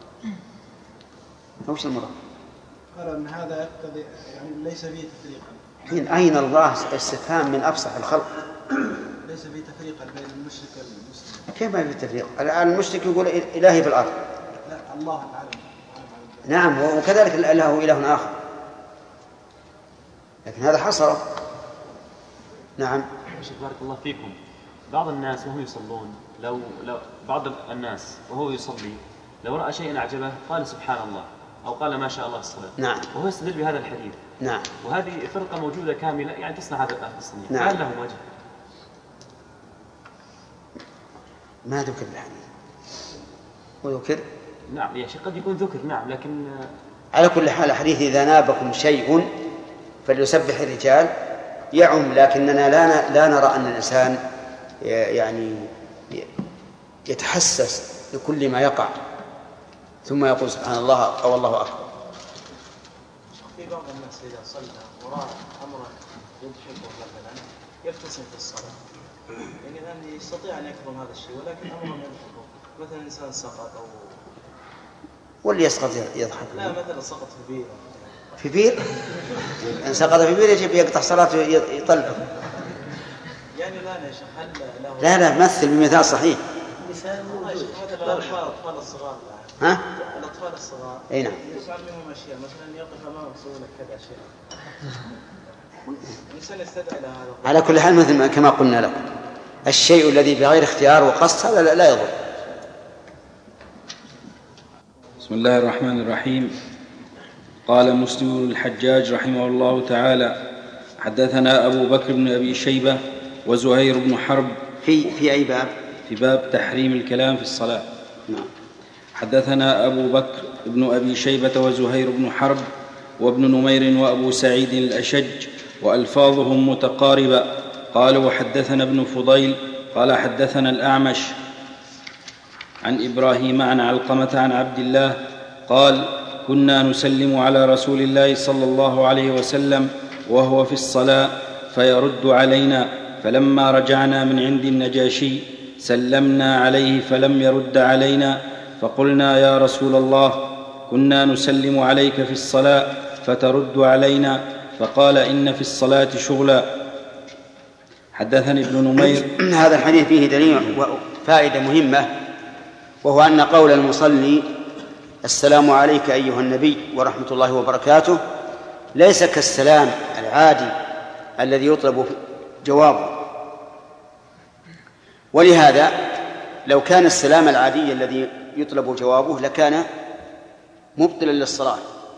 وش المراد؟ قالوا أن هذا يقتضي يعني ليس فيه تفريقا. حين أين الله استفهام من أفصح الخلق. ليس فيه تفريقا بين المشرك والمسلم. كيف ما في تفريق؟ الآن المشرك يقول إلهي في الأرض. لا، الله العالم. نعم، وكذلك له إله آخر، لكن هذا حصر. نعم. بارك الله فيكم. بعض الناس وهم يصلون لو بعض الناس وهو يصلي لو رأى شيئا أعجبه قال سبحان الله أو قال ما شاء الله في الصلاة. نعم. وهو يستدل بهذا الحديث. نعم. وهذه فرقة موجودة كاملة يعني تصنع هذا التصنيع. نعم. هل لهم وجه؟ ما ذكر الحديث وذكر. نعم يا شيخ قد يكون ذكر نعم، لكن على كل حال الحديث إذا نابكم شيء فليسبح الرجال يعم، لكننا لا نرى أن الإنسان يعني يتحسس لكل ما يقع ثم يقول سبحان الله أو الله أكبر. في بعض الناس إذا صلى وراء أمرا يضحكه مثلا يبتسم في الصلاة، يعني الآن يستطيع أن يكظم هذا الشيء ولكن أمرا يضحكه، مثلا إنسان سقط أو واللي يسقط يضحك. لا، مثلا سقط في بير. في بير؟ إن سقط في بير يجب يقطع صلاته يطلعه. يعني لا يا شيخ، هل له لا مثل بمثال صحيح. مثلا الأطفال الصغار. ها؟ الأطفال الصغار. أي نعم. يعلمهم أشياء، مثلا يقف أمامك يسوي لك كذا أشياء. الإنسان يستدعي لهذا. على كل حال مثل كما قلنا لكم الشيء الذي بغير اختيار وقصد هذا لا يضر. بسم الله الرحمن الرحيم. قال مسلم بن الحجاج رحمه الله تعالى: حدثنا أبو بكر بن أبي شيبة وزهير بن حرب. في أي باب؟ في باب تحريم الكلام في الصلاة. نعم. حدثنا أبو بكر بن أبي شيبة وزهير بن حرب وابن نمير وأبو سعيد الأشج وألفاظهم متقاربة. قالوا حدثنا ابن فضيل قال حدثنا الأعمش عن إبراهيم عن علقمة عن عبد الله قال: كنا نسلم على رسول الله صلى الله عليه وسلم وهو في الصلاة فيرد علينا، فلما رجعنا من عند النجاشي سلمنا عليه فلم يرد علينا، فقلنا: يا رسول الله، كنا نسلم عليك في الصلاة فترد علينا، فقال: إن في الصلاة شغلا. حدثني ابن نمير. هذا الحديث فيه دليل وفائدة مهمة، وهو أن قول المصلي السلام عليك أيها النبي ورحمة الله وبركاته ليس كالسلام العادي الذي يطلب جوابه. ولهذا لو كان السلام العادي الذي يطلب جوابه لكان مبطلا للصلاة،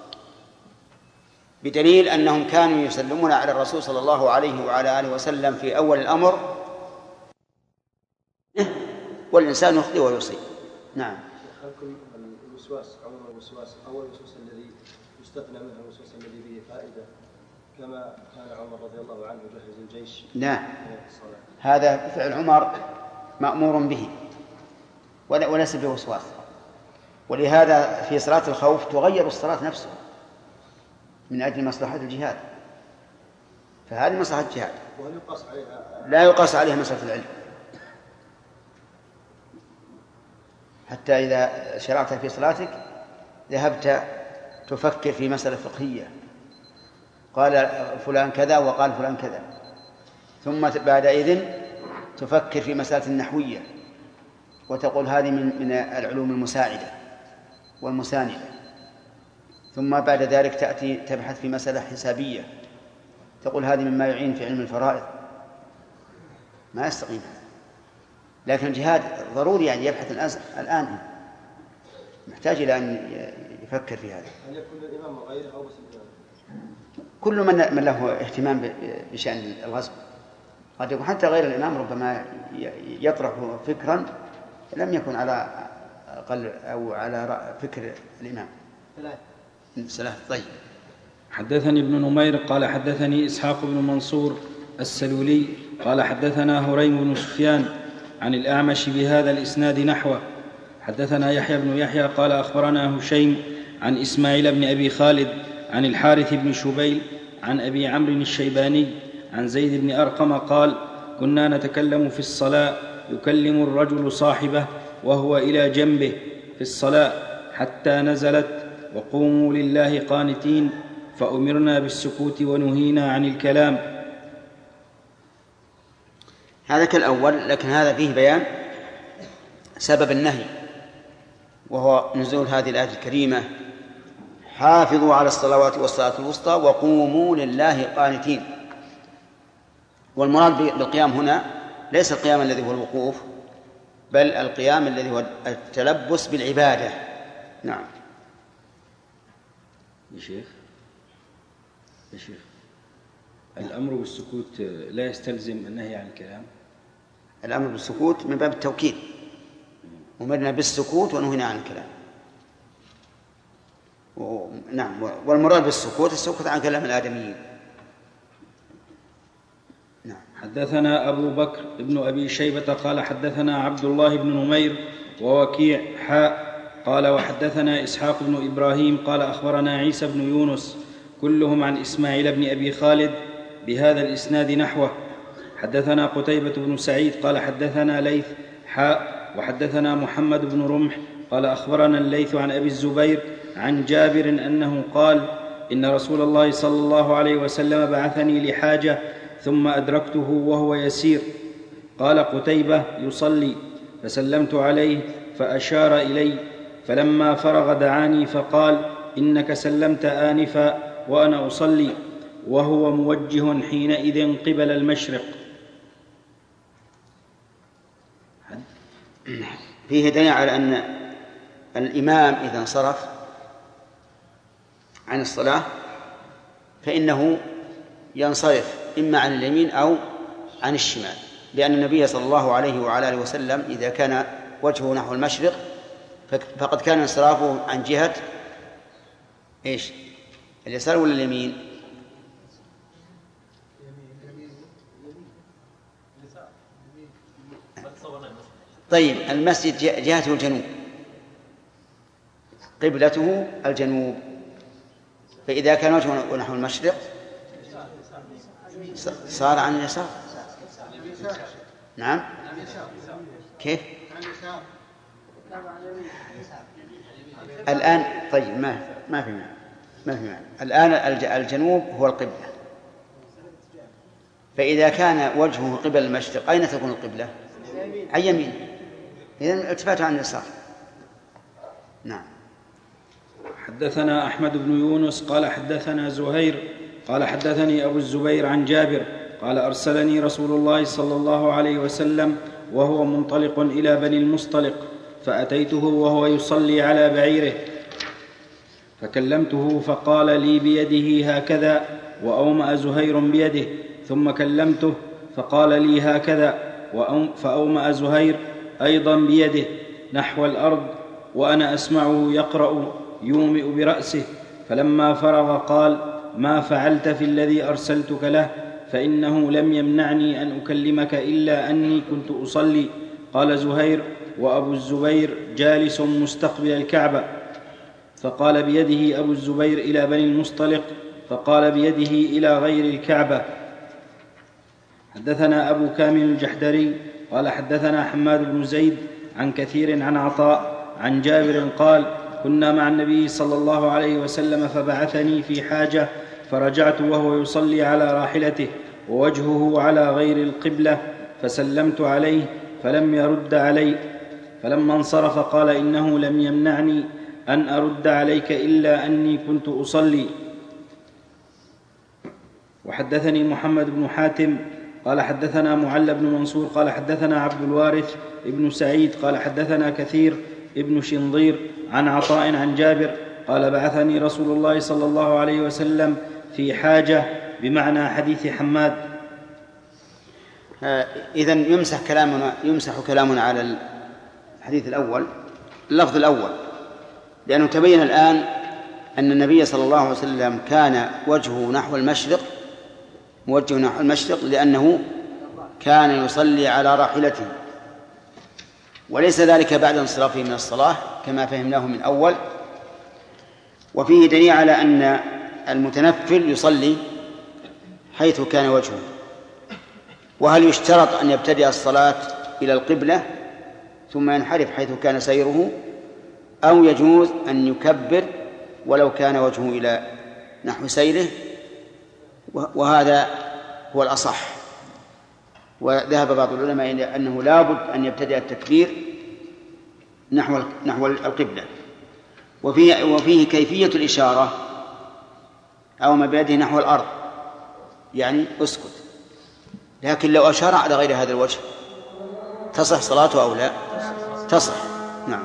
بدليل أنهم كانوا يسلمون على الرسول صلى الله عليه وعلى آله وسلم في أول الأمر، والإنسان يخطئ ويصيب. نعم. الوسواس عمر الوسواس أول الوسواس الذي يستثنى منه الوسواس الذي فيه فائدة، كما كان عمر رضي الله عنه يجهز الجيش. لا، هذا فعل عمر مأمور به وليس بوسواس، ولهذا في صلاة الخوف تغير الصلاة نفسها من أجل مصلحة الجهاد، فهذه مصلحة الجهاد لا يقاس عليها مسألة العلم. حتى إذا شرعت في صلاتك ذهبت تفكر في مسألة فقهية قال فلان كذا وقال فلان كذا، ثم بعدئذ تفكر في مسألة النحوية وتقول هذه من العلوم المساعدة والمساندة، ثم بعد ذلك تأتي تبحث في مسألة حسابية تقول هذه مما يعين في علم الفرائض. ما يستقيم، لكن الجهاد ضروري يعني يبحث الآن، محتاج إلى أن يفكر في هذا. هل يكون الإمام وغيره أو بس كل من له اهتمام بشأن الغزو، قد يكون حتى غير الإمام ربما يطرح فكرا لم يكن على أقل أو على فكر الإمام. ثلاث. طيب. حدثني ابن نمير قال حدثني إسحاق بن منصور السلولي قال حدثنا هريم بن سفيان عن الأعمش بهذا الإسناد نحوه. حدثنا يحيى بن يحيى قال أخبرنا هشيم عن إسماعيل بن أبي خالد عن الحارث بن شبيل عن أبي عمرو الشيباني عن زيد بن أرقم قال كنا نتكلم في الصلاة يكلم الرجل صاحبه وهو إلى جنبه في الصلاة حتى نزلت وقوموا لله قانتين فأمرنا بالسكوت ونهينا عن الكلام. هذا كالأول، لكن هذا فيه بيان سبب النهي، وهو نزول هذه الآية الكريمة حافظوا على الصلوات والصلاة الوسطى وقوموا لله قانتين. والمراد بالقيام هنا ليس القيام الذي هو الوقوف، بل القيام الذي هو التلبس بالعبادة. نعم. يا شيخ الأمر بالسكوت لا يستلزم النهي عن الكلام. الأمر بالسكوت من باب التوكيد، أمرنا بالسكوت ونهينا عن الكلام. نعم. والمراد بالسكوت السكوت عن كلام الآدميين. نعم. حدثنا أبو بكر ابن أبي شيبة قال حدثنا عبد الله بن نمير ووكيع قال وحدثنا إسحاق بن إبراهيم قال أخبرنا عيسى بن يونس كلهم عن إسماعيل بن أبي خالد بهذا الإسناد نحوه. حدثنا قتيبة بن سعيد قال حدثنا ليث وحدثنا محمد بن رمح قال أخبرنا الليث عن أبي الزبير عن جابر أنه قال إن رسول الله صلى الله عليه وسلم بعثني لحاجة ثم أدركته وهو يسير. قال قتيبة يصلي فسلمت عليه فأشار إلي، فلما فرغ دعاني فقال إنك سلمت آنفا وأنا أصلي، وهو موجه حينئذ قبل المشرق. فيه دليل على أن الإمام إذا انصرف عن الصلاة فإنه ينصرف إما عن اليمين أو عن الشمال، لأن النبي صلى الله عليه وعلى آله وسلم إذا كان وجهه نحو المشرق فقد كان انصرافه عن جهة إيش؟ اليسار ولا اليمين؟ طيب المسجد جهته الجنوب، قبلته الجنوب، فإذا كان وجهه نحو المشرق صار عن اليسار. نعم. كيف الآن؟ طيب ما في معنى. الآن الجنوب هو القبلة، فإذا كان وجهه قبل المشرق أين تكون القبلة؟ عن يمين، إذن التفاته عن اليسار. نعم. حدثنا أحمد بن يونس قال حدثنا زهير قال حدثني أبو الزبير عن جابر قال أرسلني رسول الله صلى الله عليه وسلم وهو منطلق إلى بني المصطلق، فأتيته وهو يصلي على بعيره فكلمته فقال لي بيده هكذا، وأومأ زهير بيده، ثم كلمته فقال لي هكذا، فأومأ زهير أيضا بيده نحو الأرض، وأنا أسمعه يقرأ يومئ برأسه. فلما فرغ قال ما فعلت في الذي أرسلتك له؟ فإنه لم يمنعني أن أكلمك إلا أني كنت أصلي. قال زهير وأبو الزبير جالس مستقبل الكعبة، فقال بيده أبو الزبير إلى بني المصطلق، فقال بيده إلى غير الكعبة. حدثنا أبو كامل الجحدري قال حدثنا حماد بن زيد عن كثير عن عطاء عن جابر قال كنا مع النبي صلى الله عليه وسلم فبعثني في حاجة فرجعت وهو يصلي على راحلته ووجهه على غير القبلة، فسلمت عليه فلم يرد علي، فلما انصرف قال: إنه لم يمنعني أن أرد عليك إلا أني كنت أصلي. وحدثني محمد بن حاتم قال حدثنا معل بن منصور قال حدثنا عبد الوارث ابن سعيد قال حدثنا كثير ابن شنظير عن عطاء عن جابر قال: بعثني رسول الله صلى الله عليه وسلم في حاجة، بمعنى حديث حماد. إذن يمسح كلامنا على الحديث الأول، اللفظ الأول، لأنه تبين الآن أن النبي صلى الله عليه وسلم كان وجهه نحو المشرق، موجه نحو المشرق، لأنه كان يصلي على راحلته، وليس ذلك بعد انصرافه من الصلاة كما فهمناه من أول. وفيه دليل على أن المتنفل يصلي حيث كان وجهه. وهل يشترط أن يبتدئ الصلاة إلى القبلة ثم ينحرف حيث كان سيره، أو يجوز أن يكبر ولو كان وجهه إلى نحو سيره؟ وهذا هو الأصح. وذهب بعض العلماء إلى أنه لابد أن يبتدئ التكبير نحو القبلة. وفيه كيفية الإشارة، أو ما بيده نحو الأرض، يعني اسكت. لكن لو أشار على غير هذا الوجه تصح صلاته أو لا؟ تصح. نعم.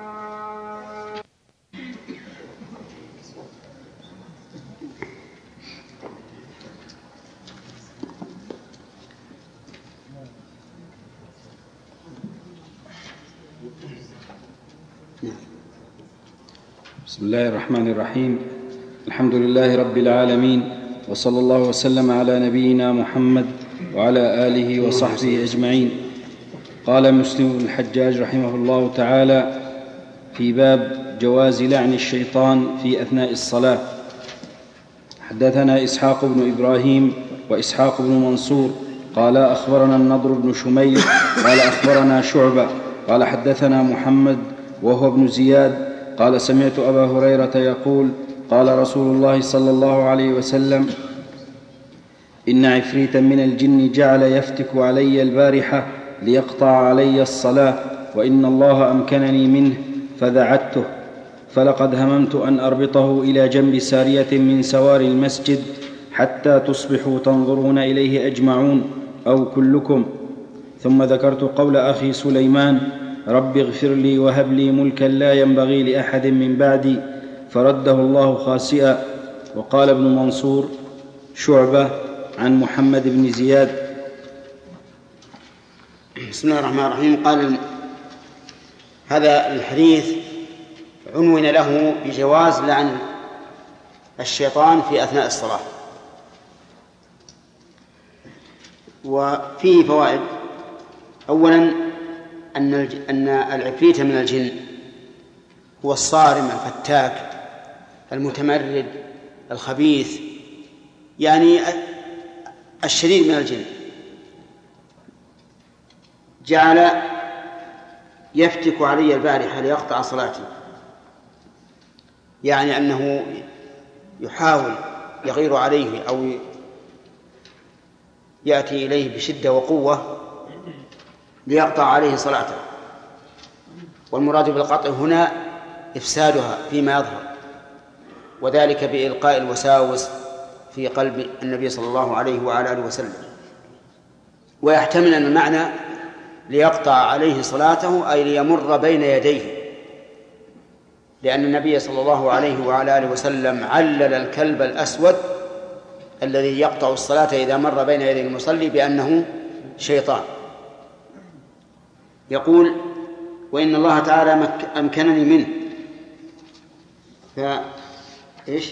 بسم الله الرحمن الرحيم. الحمد لله رب العالمين، وصلى الله وسلم على نبينا محمد وعلى آله وصحبه أجمعين. قال مسلم بن الحجاج رحمه الله تعالى في باب جواز لعن الشيطان في أثناء الصلاة: حدثنا إسحاق بن إبراهيم وإسحاق بن منصور قال أخبرنا النضر بن شميل قال أخبرنا شعبة قال حدثنا محمد وهو ابن زياد قال سمعت أبا هريرة يقول: قال رسول الله صلى الله عليه وسلم: إن عفريتا من الجن جعل يفتك علي البارحة ليقطع علي الصلاة، وإن الله أمكنني منه فذعته، فلقد هممت أن أربطه إلى جنب سارية من سوار المسجد حتى تصبحوا تنظرون إليه أجمعون أو كلكم. ثم ذكرت قول أخي سليمان: رب اغفر لي وهب لي ملكا لا ينبغي لأحد من بعدي، فرده الله خاسئا. وقال ابن منصور: شعبة عن محمد بن زياد. بسم الله الرحمن الرحيم. قال هذا الحديث عنون له بجواز لعن الشيطان في أثناء الصلاة، وفيه فوائد. أولا أن العفريت من الجن هو الصارم الفتاك المتمرد الخبيث، يعني الشرير من الجن، جعل يفتك علي البارحة ليقطع صلاتي، يعني أنه يحاول يغير عليه أو يأتي إليه بشدة وقوة ليقطع عليه صلاته. والمراد بالقطع هنا إفسادها فيما يظهر، وذلك بإلقاء الوساوس في قلب النبي صلى الله عليه وعلى آله وسلم. ويحتمل أن المعنى ليقطع عليه صلاته أي ليمر بين يديه، لأن النبي صلى الله عليه وعلى آله وسلم علل الكلب الأسود الذي يقطع الصلاة إذا مر بين يدي المصلي بأنه شيطان. يقول: وإن الله تعالى أمكنني منه إيش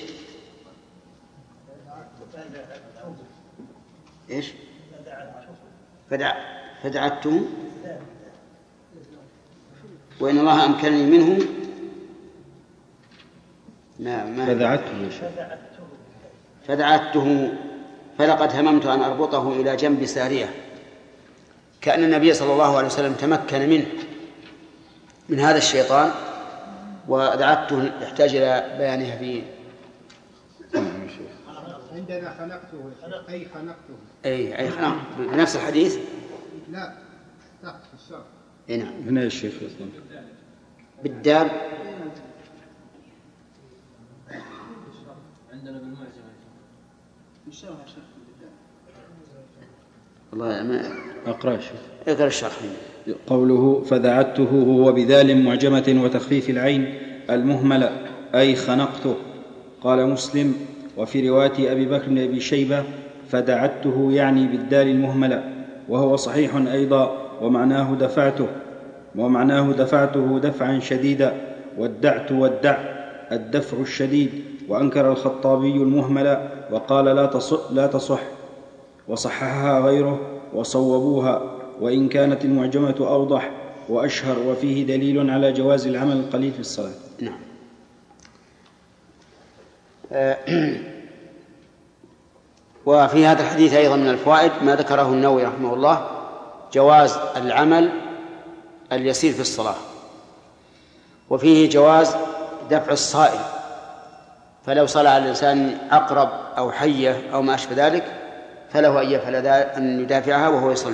فدعته، وإن الله أمكنني منه فدعته فلقد هممت أن أربطه إلى جنب سارية، كأن النبي صلى الله عليه وسلم تمكن منه من هذا الشيطان، ودعته يحتاج إلى بيانها في عندنا خنقته أي خنقته. أي خنق بنفس الحديث؟ لا تحت في الشرح. نعم. هنا يا شيخ بالدال. عندنا بالمعجم في الشرح يا شيخ. والله ما أقرأ شيخ. اقرأ الشرح. قوله فدعته هو بذال معجمة وتخفيف العين المهملة أي خنقته. قال مسلم وفي رواية أبي بكر بن أبي شيبة فدعته يعني بالدال المهملة، وهو صحيح أيضا، ومعناه دفعته دفعا شديدا، والدعت الدفع الشديد. وأنكر الخطابي المهملة وقال لا تصح، وصححها غيره وصوبوها، وإن كانت المعجمة أوضح وأشهر، وفيه دليل على جواز العمل القليل في الصلاة. نعم. وفي هذا الحديث أيضا من الفوائد ما ذكره النووي رحمه الله، جواز العمل اليسير في الصلاة، وفيه جواز دفع الصائل، فلو صلى على الإنسان عقرب أو حية أو ما أشبه ذلك فله أن يفعل أن يدافعها وهو يصلي.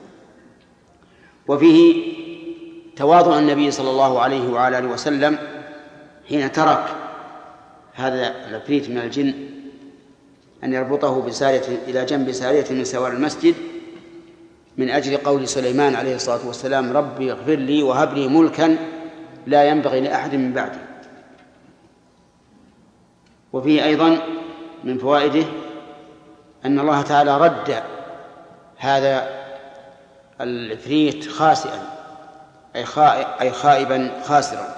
وفيه تواضع النبي صلى الله عليه وعلى آله وسلم حين ترك هذا العفريت من الجن أن يربطه بسارية إلى جنب سارية من سوار المسجد، من أجل قول سليمان عليه الصلاة والسلام ربي اغفر لي وهب لي ملكا لا ينبغي لأحد من بعدي. وفيه أيضا من فوائده أن الله تعالى رد هذا العفريت خاسئا أي خائبا خاسرا،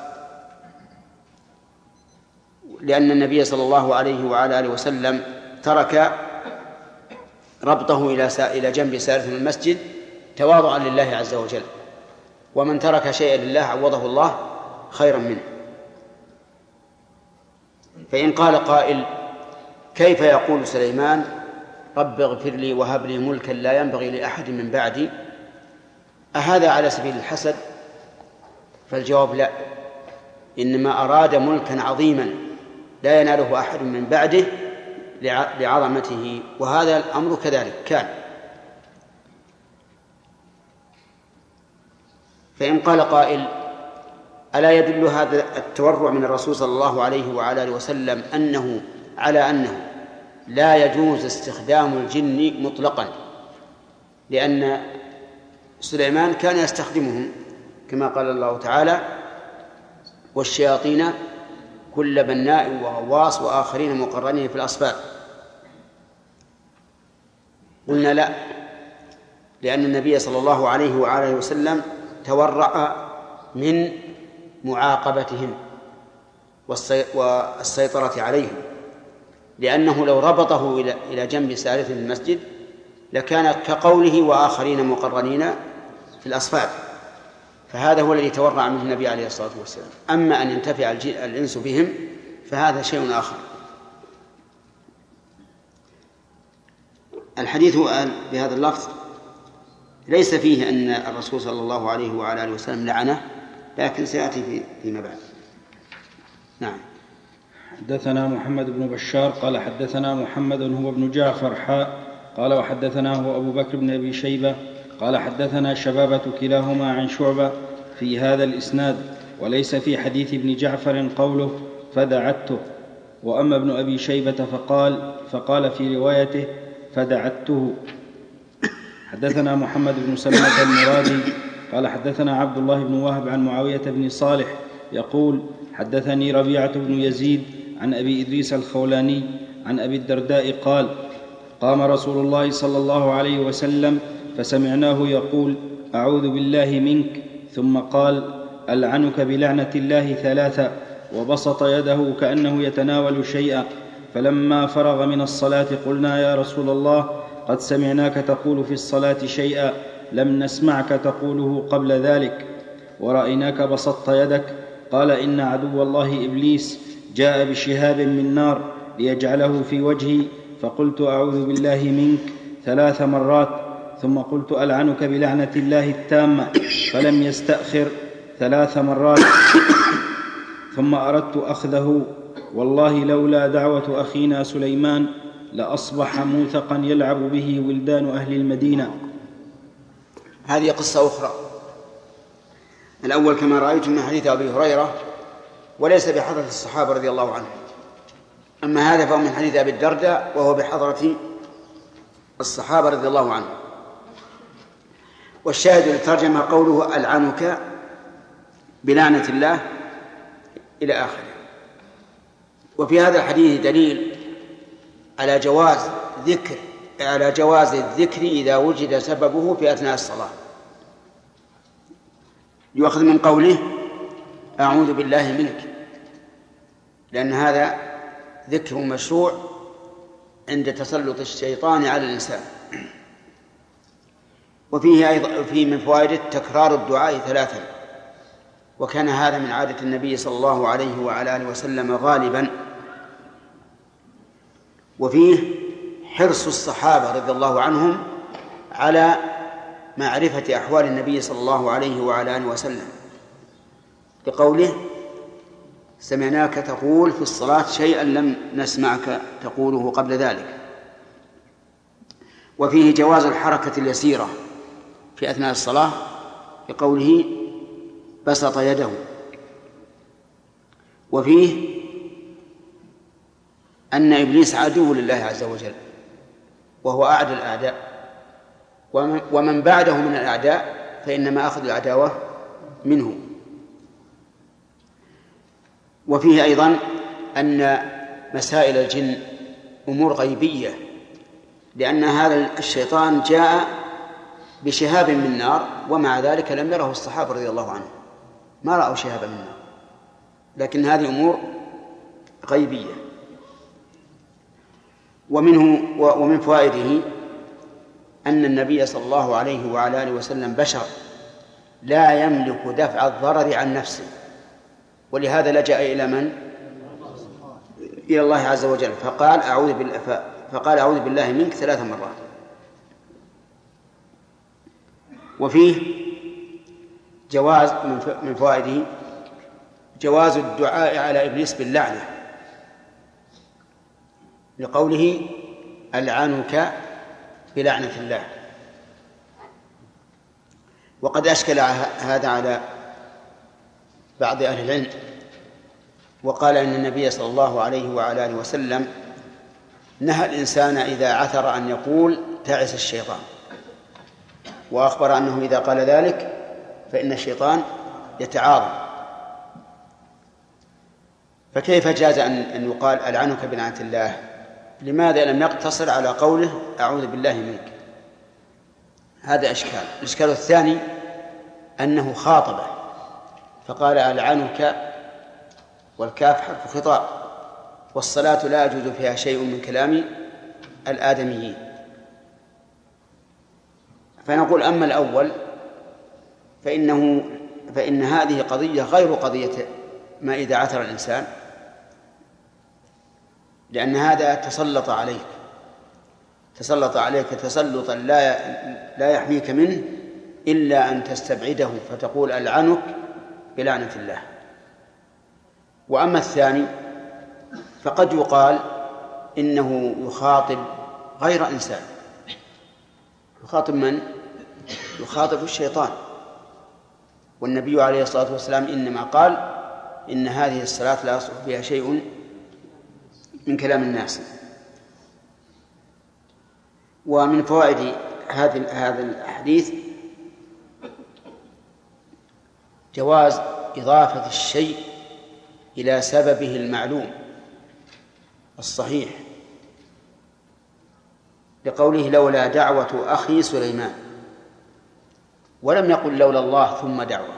لأن النبي صلى الله عليه وعلى آله وسلم ترك ربطه إلى جنب سارية من المسجد تواضعا لله عز وجل، ومن ترك شيئا لله عوضه الله خيرا منه. فإن قال قائل كيف يقول سليمان رب اغفر لي وهب لي ملكا لا ينبغي لأحد من بعدي، أهذا على سبيل الحسد؟ فالجواب لا، إنما أراد ملكا عظيما لا يناله أحد من بعده لعظمته، وهذا الأمر كذلك كان. فإن قال قائل ألا يدل هذا التورع من الرسول صلى الله عليه وعلى آله وسلم على أنه لا يجوز استخدام الجن مطلقا، لأن سليمان كان يستخدمهم كما قال الله تعالى والشياطين كل بناء وغواص وآخرين مقرنين في الأصفاد. قلنا لا، لأن النبي صلى الله عليه وآله وسلم تورع من معاقبتهم والسيطرة عليهم، لأنه لو ربطه إلى جنب سارية المسجد لكان كقوله وآخرين مقرنين في الأصفاد، فهذا هو الذي تورع منه النبي عليه الصلاة والسلام. أما أن ينتفع الإنس بهم فهذا شيء آخر. الحديث بهذا اللفظ ليس فيه أن الرسول صلى الله عليه وعلى آله وسلم لعنه، لكن سيأتي فيما بعد. نعم. حدثنا محمد بن بشار قال حدثنا محمد هو ابن جعفر قال وحدثناه أبو بكر بن أبي شيبة قال حدثنا شبابة كلاهما عن شعبة في هذا الإسناد، وليس في حديث ابن جعفر قوله فدعته. وأما ابن أبي شيبة فقال في روايته فدعته. حدثنا محمد بن سلمة المرادي قال حدثنا عبد الله بن وهب عن معاوية بن صالح يقول حدثني ربيعة بن يزيد عن أبي إدريس الخولاني عن أبي الدرداء قال قام رسول الله صلى الله عليه وسلم فسمعناه يقول أعوذ بالله منك، ثم قال ألعنك بلعنة الله 3، وبسط يده كأنه يتناول شيئا. فلما فرغ من الصلاة قلنا يا رسول الله قد سمعناك تقول في الصلاة شيئا لم نسمعك تقوله قبل ذلك، ورأيناك بسطت يدك. قال إن عدو الله إبليس جاء بشهاب من نار ليجعله في وجهي، فقلت أعوذ بالله منك 3 مرات، ثم قلت ألعنك بلعنة الله التامة، فلم يستأخر 3 مرات، ثم أردت أخذه. والله لولا دعوة أخينا سليمان لأصبح موثقا يلعب به ولدان أهل المدينة. هذه قصة أخرى. الأول كما رأيتم من حديث أبي هريرة وليس بحضرة الصحابة رضي الله عنهم، أما هذا فهو من حديث أبي الدرداء وهو بحضرة الصحابة رضي الله عنهم. والشاهد للترجمة قوله ألعنك بلعنة الله إلى آخره. وفي هذا الحديث دليل على جواز الذكر إذا وجد سببه في أثناء الصلاة. يؤخذ من قوله أعوذ بالله منك، لأن هذا ذكر مشروع عند تسلط الشيطان على الإنسان. وفيه أيضا من فوائده تكرار الدعاء 3، وكان هذا من عادة النبي صلى الله عليه وعلى آله وسلم غالبا. وفيه حرص الصحابة رضي الله عنهم على معرفة أحوال النبي صلى الله عليه وعلى آله وسلم، لقوله سمعناك تقول في الصلاة شيئا لم نسمعك تقوله قبل ذلك. وفيه جواز الحركة اليسيرة في أثناء الصلاة لقوله بسط يده. وفيه أن إبليس عدو لله عز وجل وهو أعدى الأعداء، ومن بعده من الأعداء فإنما أخذ العداوة منه. وفيه أيضا أن مسائل الجن أمور غيبية، لأن هذا الشيطان جاء بشهاب من نار ومع ذلك لم يره الصحابة رضي الله عنهم، ما رأوا شهابا من نار، لكن هذه أمور غيبية. ومن فوائده أن النبي صلى الله عليه وعلى آله وسلم بشر لا يملك دفع الضرر عن نفسه، ولهذا لجأ إلى من؟ إلى الله عز وجل، فقال أعوذ بالله منك 3 مرات. وفيه جواز من فوائده جواز الدعاء على إبليس باللعنة، لقوله ألعنك بلعنة الله. وقد أشكل هذا على بعض أهل العلم، وقال إن النبي صلى الله عليه وعلى آله وسلم نهى الإنسان إذا عثر أن يقول تعس الشيطان، وأخبر أنه إذا قال ذلك فإن الشيطان يتعاظم. فكيف جاز أن يقال ألعنك بلعنة الله؟ لماذا لم يقتصر على قوله أعوذ بالله منك؟ هذا إشكال. الإشكال الثاني أنه خاطبه فقال ألعنك، والكاف حرف خطاب، والصلاة لا يجوز فيها شيء من كلام الآدميين. فنقول أما الأول فإن هذه قضية غير قضية ما إذا عثر الإنسان، لأن هذا تسلط عليك تسلطا لا يحميك منه إلا أن تستبعده فتقول ألعنك بلعنة الله. وأما الثاني فقد يقال إنه يخاطب غير إنسان. يخاطب من؟ يخاطب الشيطان، والنبي عليه الصلاة والسلام إنما قال إن هذه الصلاة لا يصلح فيها شيء من كلام الناس. ومن فوائد هذا الحديث جواز إضافة الشيء إلى سببه المعلوم الصحيح، لقوله لولا دعوة أخي سليمان، ولم يقل لولا الله ثم دعوة.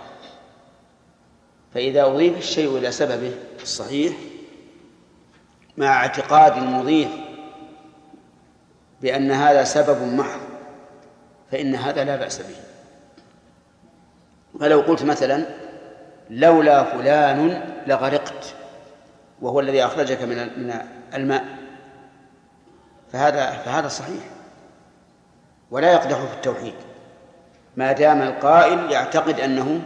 فإذا أضيف الشيء إلى سببه الصحيح مع اعتقاد المضيف بأن هذا سبب محض فإن هذا لا بأس به. فلو قلت مثلا لولا فلان لغرقت، وهو الذي أخرجك من الماء، فهذا صحيح ولا يقدح في التوحيد ما دام القائل يعتقد أنه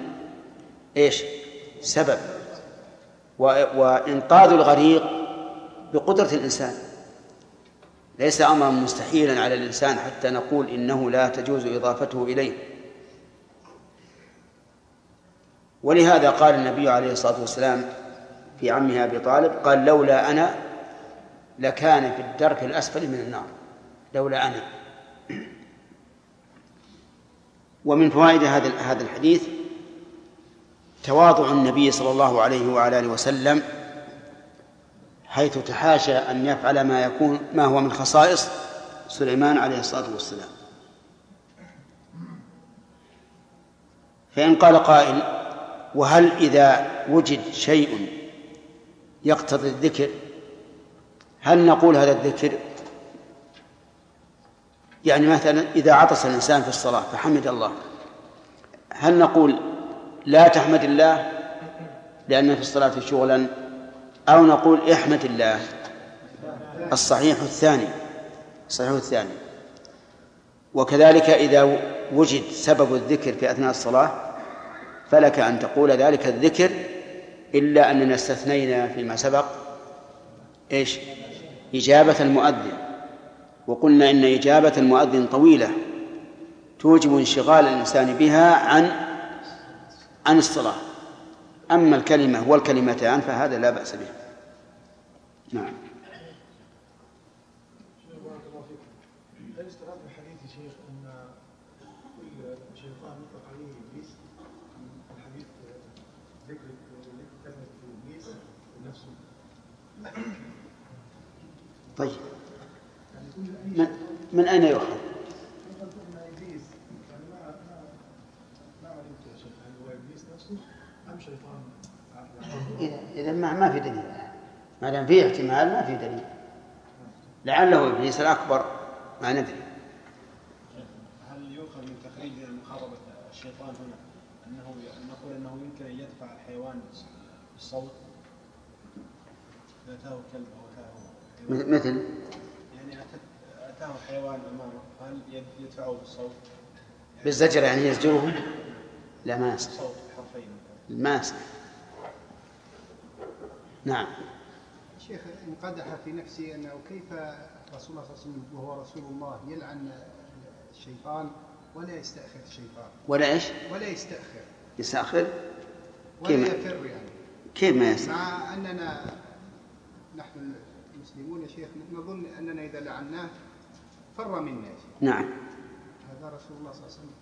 سبب، وإنقاذ الغريق بقدرة الإنسان. ليس أمرا مستحيلا على الإنسان حتى نقول إنه لا تجوز إضافته إليه. ولهذا قال النبي عليه الصلاة والسلام في عمه أبي طالب قال لولا أنا لكان في الدرك الأسفل من النار، لولا أنا. ومن فوائد هذا الحديث تواضع النبي صلى الله عليه وعلى آله وسلم، حيث تحاشى أن يفعل ما هو من خصائص سليمان عليه الصلاة والسلام. فإن قال قائل وهل إذا وجد شيء يقتضي الذكر هل نقول هذا الذكر؟ يعني مثلا إذا عطس الإنسان في الصلاة فحمد الله، هل نقول لا تحمد الله لأن في الصلاة شغلا، أو نقول احمد الله؟ الصحيح الثاني. وكذلك إذا وجد سبب الذكر في أثناء الصلاة فلك أن تقول ذلك الذكر، إلا أننا استثنينا فيما سبق إيش؟ إجابة المؤذن، وقلنا إن إجابة المؤذن طويلة توجب انشغال الإنسان بها عن الصلاة. أما الكلمة والكلمتان فهذا لا بأس به. نعم. هل استفاد من حديث شيخ أن كل شيطان يطلق عليه إبليس؟ الحديث ذكر كلمة إبليس نفسه. طيب من أين يؤخذ؟ إذا ما في دليل، ما دام فيه احتمال ما في دليل، لعله إبليس الأكبر ما ندري. هل يؤخذ من تخريج مخاطبة الشيطان هنا أنه نقول أنه يمكن أن يدفع الحيوان بالصوت؟ أتاه كلب أو أتاه مثل يعني أتاه حيوان أمامه هل يدفعه بالصوت؟ بالزجر يعني يزجره؟ لا ما يصح. صوت حرفين ما يصح. نعم. شيخ إن قدح في نفسي أنه كيف رسول الله صلى الله عليه وسلم وهو رسول الله يلعن الشيطان ولا يستأخر الشيطان؟ ولا إيش؟ ولا يستأخر. يستأخر؟ ولا يفر يعني. كيف ما يستأخر؟ مع أننا نحن المسلمون يا شيخ نظن أننا إذا لعناه فر منا يا شيخ. نعم. هذا رسول الله صلى الله عليه وسلم.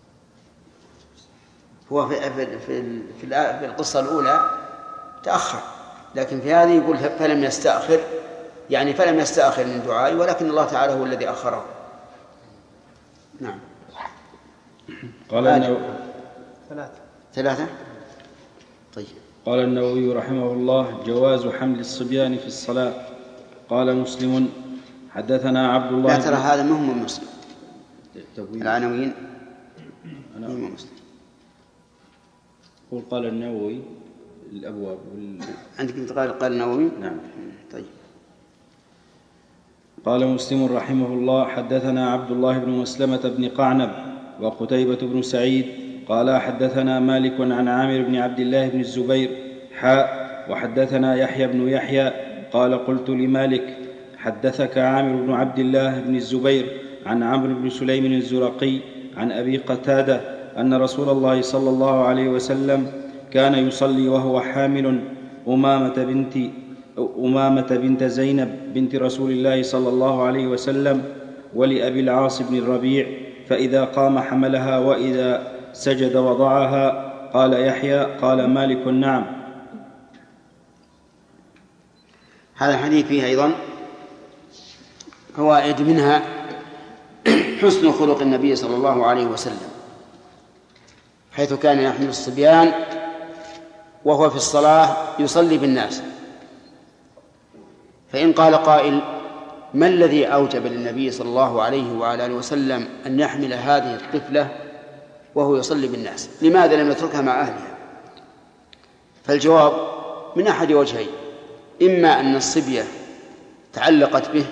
هو في القصة الأولى تأخر، لكن في هذه يقول فلم يستأخر، يعني فلم يستأخر من دعائي، ولكن الله تعالى هو الذي أخره. نعم. قال النووي ثلاثة. طيب. قال النووي رحمه الله: جواز حمل الصبيان في الصلاة. قال مسلم: حدثنا عبد الله. لا ترى هذا مهم مسلم. العناوين مهم مسلم. قال النووي الأبواب عندك قال النووي. نعم. طيب. قال مسلم رحمه الله: حدثنا عبد الله بن مسلمة بن قعنب وقتيبة بن سعيد قال حدثنا مالك عن عامر بن عبد الله بن الزبير وحدثنا يحيى بن يحيى قال قلت لمالك: حدثك عامر بن عبد الله بن الزبير عن عمرو بن سليم الزرقي عن أبي قتادة أن رسول الله صلى الله عليه وسلم كان يصلي وهو حامل أمامة بنت زينب بنت رسول الله صلى الله عليه وسلم ولأبي العاص بن الربيع، فإذا قام حملها وإذا سجد وضعها. قال يحيى: قال مالك: نعم. هذا الحديث فيه أيضا فوائد، منها حسن خلق النبي صلى الله عليه وسلم، حيث كان يحمل الصبيان وهو في الصلاة يصلي بالناس. فإن قال قائل: ما الذي أوجب للنبي صلى الله عليه وعلى آله وسلم أن يحمل هذه الطفلة وهو يصلي بالناس؟ لماذا لم يتركها مع أهلها؟ فالجواب من أحد وجهين: إما أن الصبية تعلقت به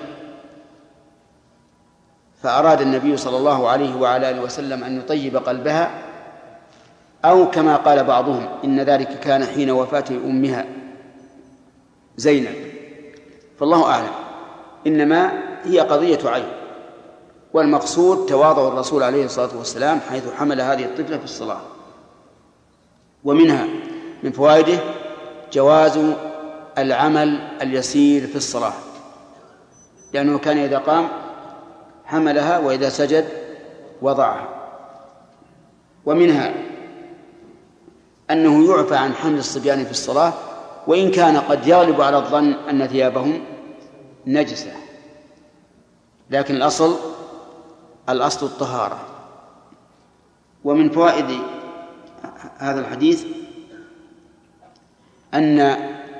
فأراد النبي صلى الله عليه وعلى آله وسلم أن يطيب قلبها، أو كما قال بعضهم إن ذلك كان حين وفاة أمها زينب، فالله أعلم. إنما هي قضية عين، والمقصود تواضع الرسول عليه الصلاة والسلام حيث حمل هذه الطفلة في الصلاة. ومنها من فوائده جواز العمل اليسير في الصلاة، لأنه كان إذا قام حملها وإذا سجد وضعها. ومنها أنه يعفى عن حمل الصبيان في الصلاة، وإن كان قد يغلب على الظن أن ثيابهم نجسة، لكن الأصل الطهارة. ومن فوائد هذا الحديث أن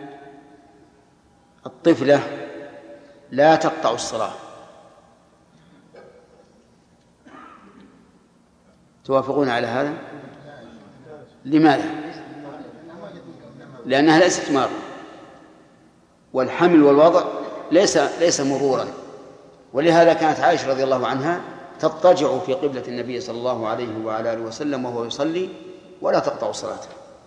الطفلة لا تقطع الصلاة. توافقون على هذا؟ لماذا؟ لأنها ليست مارة، والحمل والوضع ليس مرورا، ولهذا كانت عائشة رضي الله عنها تضطجع في قبلة النبي صلى الله عليه وعلى آله وسلم وهو يصلي ولا تقطع صلاته.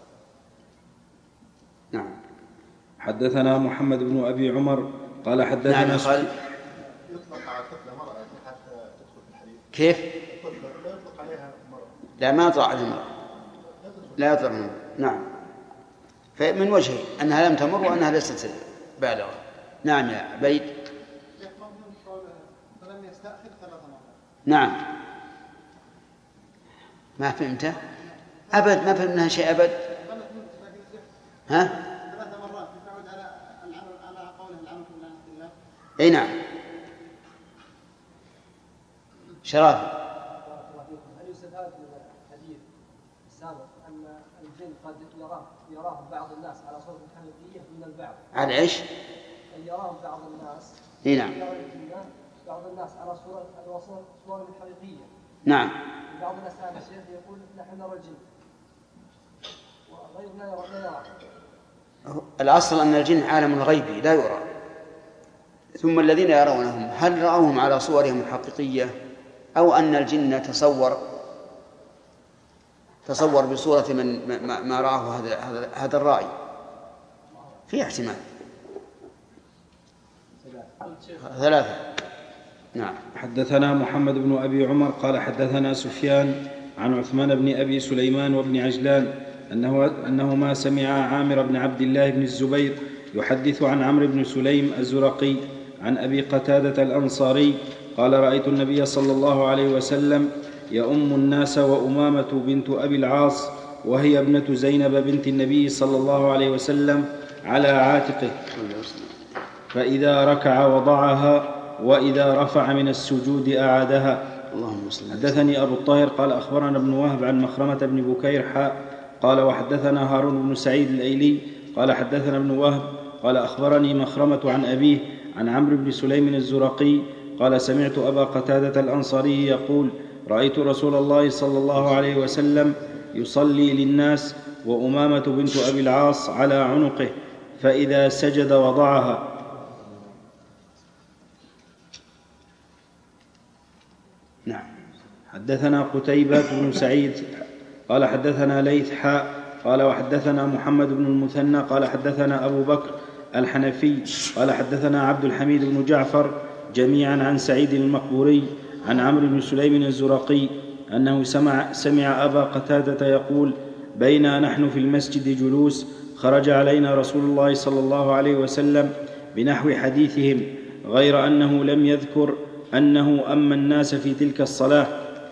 نعم. حدثنا محمد بن أبي عمر قال حدثنا نعم. يطلق على الطفلة مرأة حتى تدخل في الحديث. كيف؟ لا يطلق عليها مرأة. لا، ما يطلق عليها مرأة، لا يطلق عليها. نعم. فمن وجه أنها لم تمر وأنها ليست بالغة. نعم يا عبيد. فلم يستأخر 3 مرات. نعم. ما فهمته؟ أبد ما فهمنا شيء أبد. ها؟ 3 مرات يتعود على قوله العمل لعنة الله. أي نعم. شرافي. هل يستفاد من الحديث السابق أن الجن قد يراه بعض الناس على صورة حقيقية من البعض؟ على إيش؟ أن يراه بعض الناس. أي نعم. بعض الناس على صور حقيقية. نعم. بعض الناس هذا الشيخ يقول نحن نرى الجن وغيرنا يرى. الأصل أن الجن عالم غيبي لا يرى، ثم الذين يرونهم هل رأوهم على صورهم الحقيقية أو أن الجن تصور بصورة من ما رآه هذا الرأي؟ في احتمال. 3. نعم. حدثنا محمد بن أبي عمر قال حدثنا سفيان عن عثمان بن أبي سليمان وابن عجلان أنهما سمع عامر بن عبد الله بن الزبير يحدث عن عمرو بن سليم الزرقي عن أبي قتادة الأنصاري قال رأيت النبي صلى الله عليه وسلم يؤم الناس وأمامة بنت أبي العاص وهي ابنة زينب بنت النبي صلى الله عليه وسلم على عاتقه، فإذا ركع وضعها وإذا رفع من السجود أعادها. حدثني أبو الطاهر قال أخبرنا ابن وهب عن مخرمة بن بكير قال وحدثنا هارون بن سعيد الأيلي قال حدثنا ابن وهب قال أخبرني مخرمة عن أبيه عن عمرو بن سليم الزرقي قال سمعت أبا قتادة الأنصاري يقول رأيت رسول الله صلى الله عليه وسلم يصلي للناس وأمامة بنت أبي العاص على عنقه، فإذا سجد وضعها. نعم. حدثنا قتيبة بن سعيد قال حدثنا ليث قال وحدثنا محمد بن المثنى قال حدثنا أبو بكر الحنفي قال حدثنا عبد الحميد بن جعفر جميعا عن سعيد المقبوري عن عمرو بن سليم الزرقي أنه سمع أبا قتادة يقول بينا نحن في المسجد جلوس خرج علينا رسول الله صلى الله عليه وسلم بنحو حديثهم، غير أنه لم يذكر أنه أما الناس في تلك الصلاة.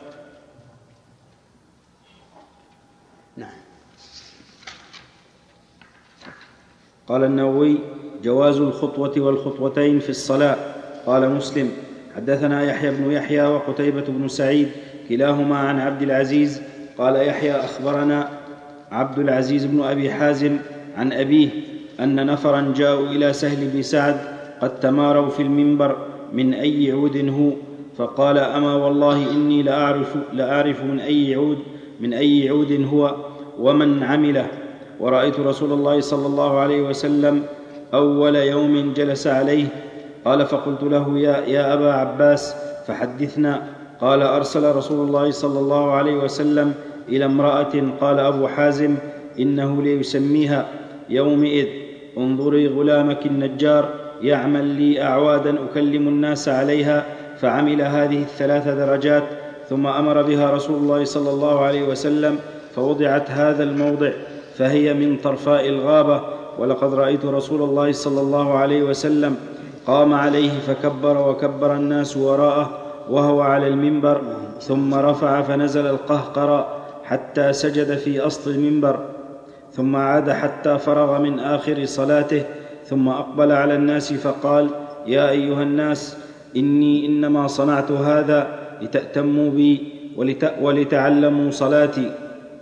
قال النووي جواز الخطوة والخطوتين في الصلاة. قال مسلم حدثنا يحيى بن يحيى وقتيبة بن سعيد كلاهما عن عبد العزيز قال يحيى أخبرنا عبد العزيز بن أبي حازم عن أبيه أن نفرا جاءوا إلى سهل بن سعد قد تماروا في المنبر من أي عود هو، فقال أما والله إني لأعرف من أي عود هو ومن عمله، ورأيت رسول الله صلى الله عليه وسلم أول يوم جلس عليه. قال فقلت له يا أبا عباس فحدثنا. قال أرسل رسول الله صلى الله عليه وسلم إلى امرأة قال أبو حازم إنه ليسميها يومئذ انظري غلامك النجار يعمل لي أعوادا أكلم الناس عليها، فعمل هذه 3 درجات، ثم أمر بها رسول الله صلى الله عليه وسلم، فوضعت هذا الموضع، فهي من طرفاء الغابة. ولقد رأيت رسول الله صلى الله عليه وسلم قام عليه فكبر، وكبر الناس وراءه وهو على المنبر، ثم رفع فنزل القهقرى حتى سجد في أصل المنبر، ثم عاد حتى فرغ من آخر صلاته، ثم أقبل على الناس فقال: يا أيها الناس، إني إنما صنعت هذا لتأتموا بي ولتعلموا صلاتي.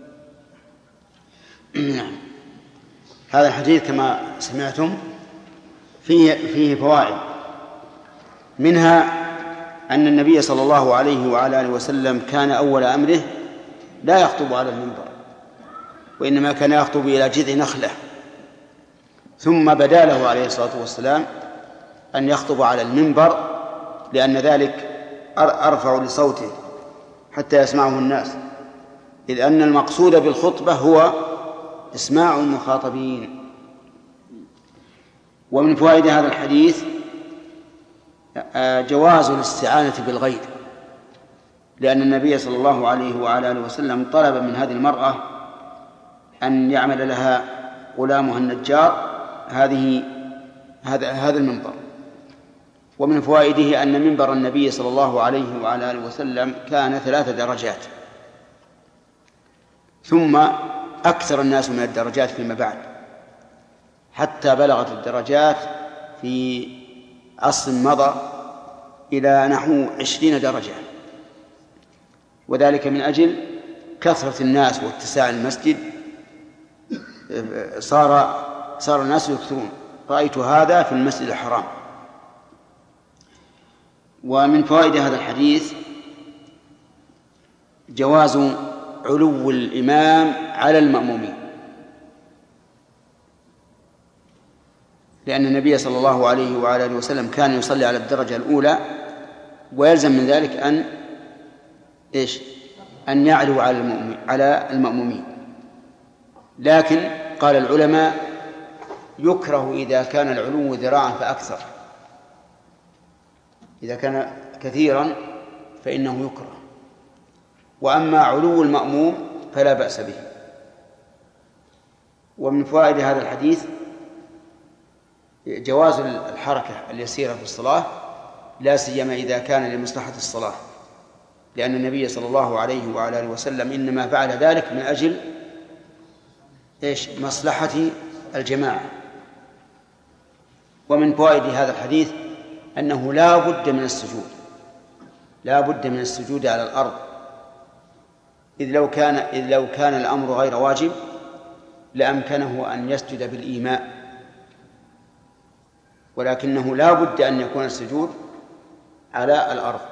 هذا الحديث كما سمعتم فيه فوائد، منها أن النبي صلى الله عليه وعلى آله وسلم كان أول أمره لا يخطب على المنبر، وإنما كان يخطب إلى جذع نخلة، ثم بدا له عليه الصلاة والسلام أن يخطب على المنبر، لأن ذلك أرفع لصوته حتى يسمعه الناس، إذ أن المقصود بالخطبة هو إسماع المخاطبين. ومن فوائد هذا الحديث جواز الاستعانة بالغير، لأن النبي صلى الله عليه وعلى آله وسلم طلب من هذه المرأة أن يعمل لها غلامها النجار هذا المنبر. ومن فوائده أن منبر النبي صلى الله عليه وعلى آله وسلم كان 3 درجات، ثم أكثر الناس من الدرجات فيما بعد، حتى بلغت الدرجات في عصر مضى إلى نحو 20 درجة، وذلك من أجل كثرة الناس واتساع المسجد. صار الناس يكثرون. رأيت هذا في المسجد الحرام. ومن فوائد هذا الحديث جواز علو الإمام على المأمومين، لأن النبي صلى الله عليه وعلى آله وسلم كان يصلي على الدرجة الأولى، ويلزم من ذلك أن يعلو على المأمومين. لكن قال العلماء يكره إذا كان العلو ذراعا فأكثر، إذا كان كثيرا فإنه يكره، وأما علو المأموم فلا بأس به. ومن فوائد هذا الحديث جواز الحركة اليسيرة في الصلاة، لا سيما إذا كان لمصلحة الصلاة، لأن النبي صلى الله عليه وعلى آله وسلم إنما فعل ذلك من أجل مصلحة الجماعة. ومن فوائد هذا الحديث أنه لا بد من السجود على الأرض، إذ لو كان الأمر غير واجب لأمكنه أن يسجد بالإيماء، ولكنه لا بد أن يكون السجود على الأرض.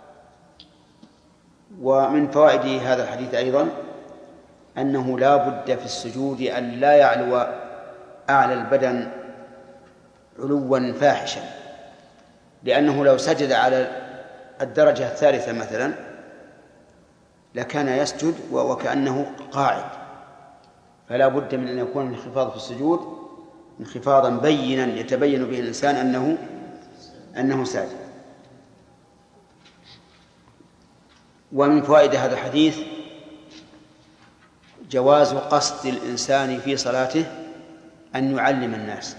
ومن فوائد هذا الحديث أيضا أنه لا بد في السجود أن لا يعلو أعلى البدن علوا فاحشا، لأنه لو سجد على الدرجة الثالثة مثلا لكان يسجد وكأنه قاعد، فلا بد من أن يكون الانخفاض في السجود انخفاضا بينا يتبين به الإنسان أنه ساجد. ومن فوائد هذا الحديث جواز قصد الإنسان في صلاته أن يعلم الناس،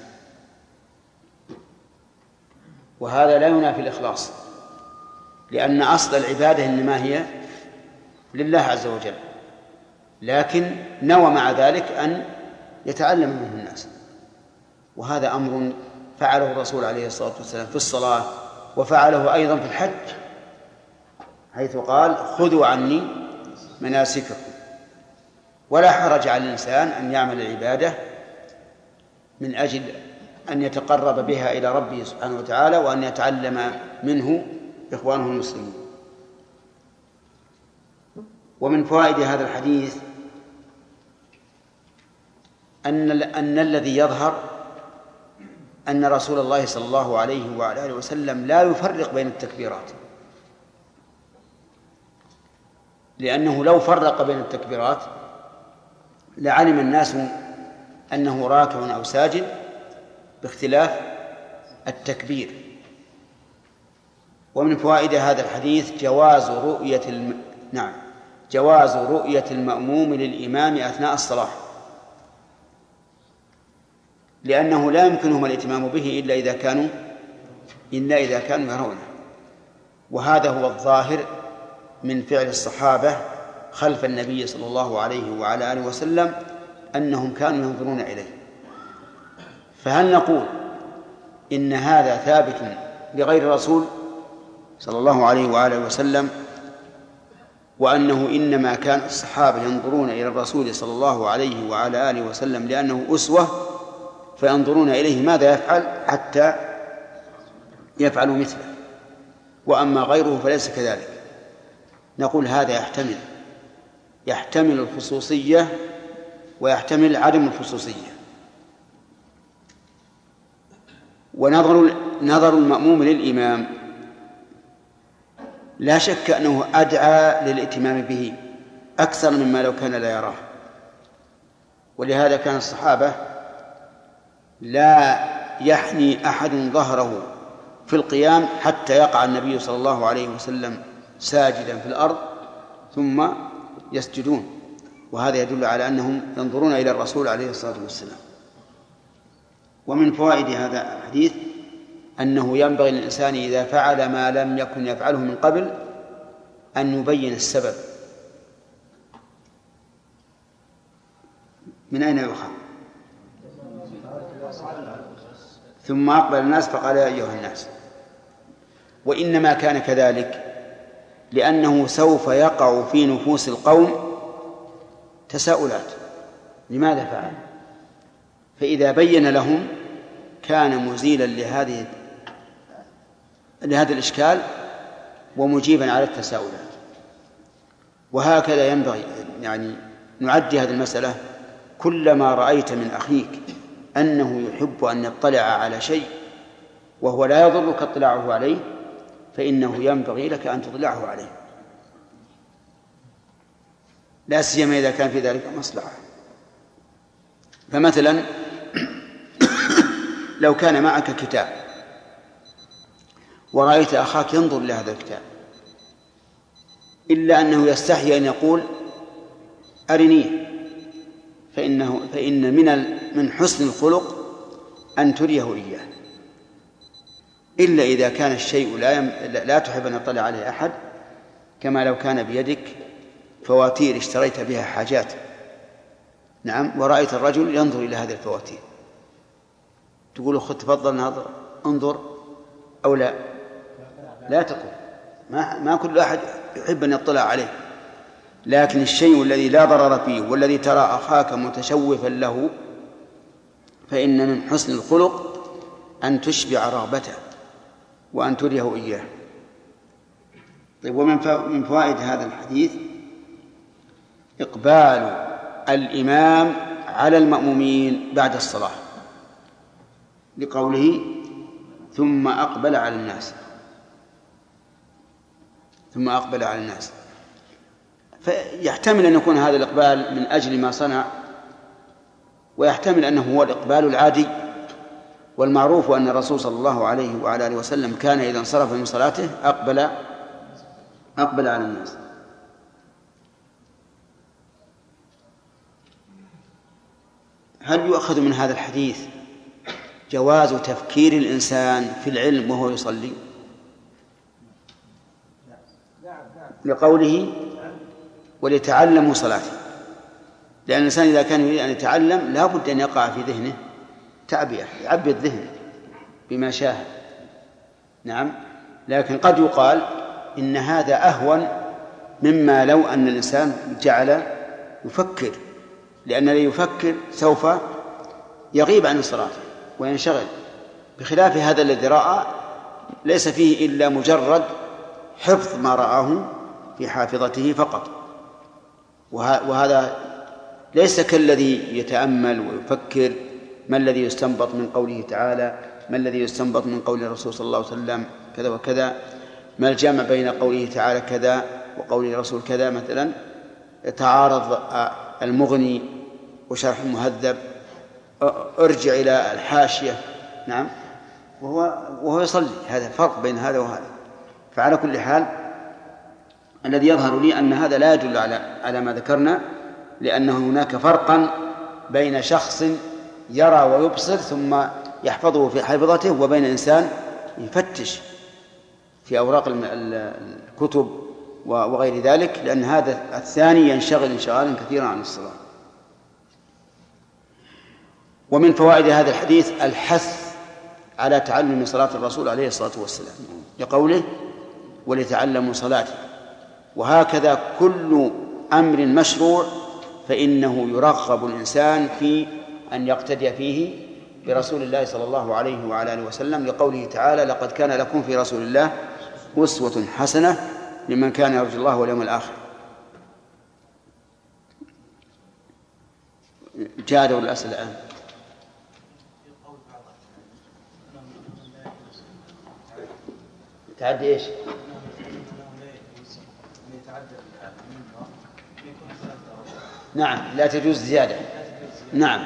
وهذا لا ينافي الإخلاص، لأن أصل العبادة إنما هي لله عز وجل، لكن نوى مع ذلك أن يتعلم منه الناس، وهذا أمر فعله الرسول عليه الصلاة والسلام في الصلاة، وفعله أيضا في الحج، حيث قال: خذوا عني مناسككم. ولا حرج على الإنسان أن يعمل العبادة من أجل أن يتقرب بها إلى ربه سبحانه وتعالى، وأن يتعلم منه إخوانه المسلمين. ومن فوائد هذا الحديث أن الذي يظهر أن رسول الله صلى الله عليه وعلى آله وسلم لا يفرق بين التكبيرات، لأنه لو فرق بين التكبيرات لعلم الناس أنه راكع أو ساجد باختلاف التكبير. ومن فوائد هذا الحديث جواز رؤية المأموم للإمام أثناء الصلاة، لأنه لا يمكنهم الائتمام به إلا إذا كانوا يرونه. وهذا هو الظاهر من فعل الصحابة خلف النبي صلى الله عليه وعلى آله وسلم، أنهم كانوا ينظرون إليه. فهل نقول إن هذا ثابت لغير الرسول صلى الله عليه وآله وسلم، وأنه إنما كان الصحابة ينظرون إلى الرسول صلى الله عليه وعلى آله وسلم لأنه أسوة، فينظرون إليه ماذا يفعل حتى يفعلوا مثله، وأما غيره فليس كذلك؟ نقول هذا يحتمل الخصوصية ويحتمل عدم الخصوصية. ونظر المأموم للإمام لا شك أنه أدعى للائتمام به أكثر مما لو كان لا يراه. ولهذا كان الصحابة لا يحني أحد ظهره في القيام حتى يقع النبي صلى الله عليه وسلم ساجدا في الأرض ثم يسجدون، وهذا يدل على أنهم ينظرون إلى الرسول عليه الصلاة والسلام. ومن فوائد هذا الحديث أنه ينبغي للإنسان إذا فعل ما لم يكن يفعله من قبل أن يبين السبب. من أين يؤخذ؟ ثم أقبل الناس فقال يا أيها الناس. وإنما كان كذلك لأنه سوف يقع في نفوس القوم تساؤلات لماذا فعل، فإذا بين لهم كان مزيلا لهذا الإشكال ومجيبا على التساؤلات. وهكذا ينبغي يعني نعدي هذه المسألة. كلما رأيت من أخيك أنه يحب أن يطلع على شيء وهو لا يضرك اطلاعه عليه فإنه ينبغي لك أن تطلعه عليه، لا سيما إذا كان في ذلك مصلحة. فمثلا لو كان معك كتاب ورأيت أخاك ينظر لهذا الكتاب إلا أنه يستحي أن يقول أرنيه، فإن من حسن الخلق أن تريه إياه، إلا إذا كان الشيء لا تحب أن يطلع عليه أحد، كما لو كان بيدك فواتير اشتريت بها حاجات، نعم، ورأيت الرجل ينظر إلى هذه الفواتير، تقول خذ تفضل انظر أو لا تقول، ما كل أحد يحب أن يطلع عليه. لكن الشيء الذي لا ضرر فيه والذي ترى أخاك متشوفا له فإن من حسن الخلق أن تشبع رغبته وأن تريه إياه. طيب، ومن فوائد هذا الحديث إقبال الإمام على المأمومين بعد الصلاة لقوله ثم أقبل على الناس. فيحتمل أن يكون هذا الإقبال من أجل ما صنع، ويحتمل أنه هو الإقبال العادي. والمعروف أن الرسول صلى الله عليه وعلى آله وسلم كان إذا انصرف من صلاته أقبل على الناس. هل يؤخذ من هذا الحديث جواز تفكير الإنسان في العلم وهو يصلي؟ لقوله وليتعلموا صلاته، لأن الإنسان إذا كان يريد أن يتعلم لا بد أن يقع في ذهنه تعبئة، يعبي الذهن بما شاهد، نعم. لكن قد يقال إن هذا أهون مما لو أن الإنسان جعل يفكر، لأن الذي يفكر سوف يغيب عن الصلاة وينشغل، بخلاف هذا الذي رأى ليس فيه إلا مجرد حفظ ما رآه في حافظته فقط. وهذا ليس كالذي يتأمل ويفكر ما الذي يستنبط من قوله تعالى، ما الذي يستنبط من قول الرسول صلى الله عليه وسلم كذا وكذا، ما الجمع بين قوله تعالى كذا وقول الرسول كذا. مثلا تعارض المغني وشرح المهذب، ارجع إلى الحاشية، نعم، وهو يصلي. هذا فرق بين هذا وهذا. فعلى كل حال الذي يظهر لي أن هذا لا يدل على ما ذكرنا، لأن هناك فرقا بين شخص يرى ويبصر ثم يحفظه في حفظته، وبين إنسان يفتش في أوراق الكتب وغير ذلك، لأن هذا الثاني ينشغل انشغالا كثيرا عن الصلاة. ومن فوائد هذا الحديث الحث على تعلم صلاة الرسول عليه الصلاة والسلام، لقوله ولتعلموا صلاته. وهكذا كل أمر مشروع فإنه يرغب الإنسان في أن يقتدي فيه برسول الله صلى الله عليه وعلى آله وسلم، لقوله تعالى لقد كان لكم في رسول الله أسوة حسنة لمن كان يرجو الله واليوم الآخر. جاء دور الأسئلة الآن. تعدي إيش؟ نعم لا تجوز زيادة. نعم،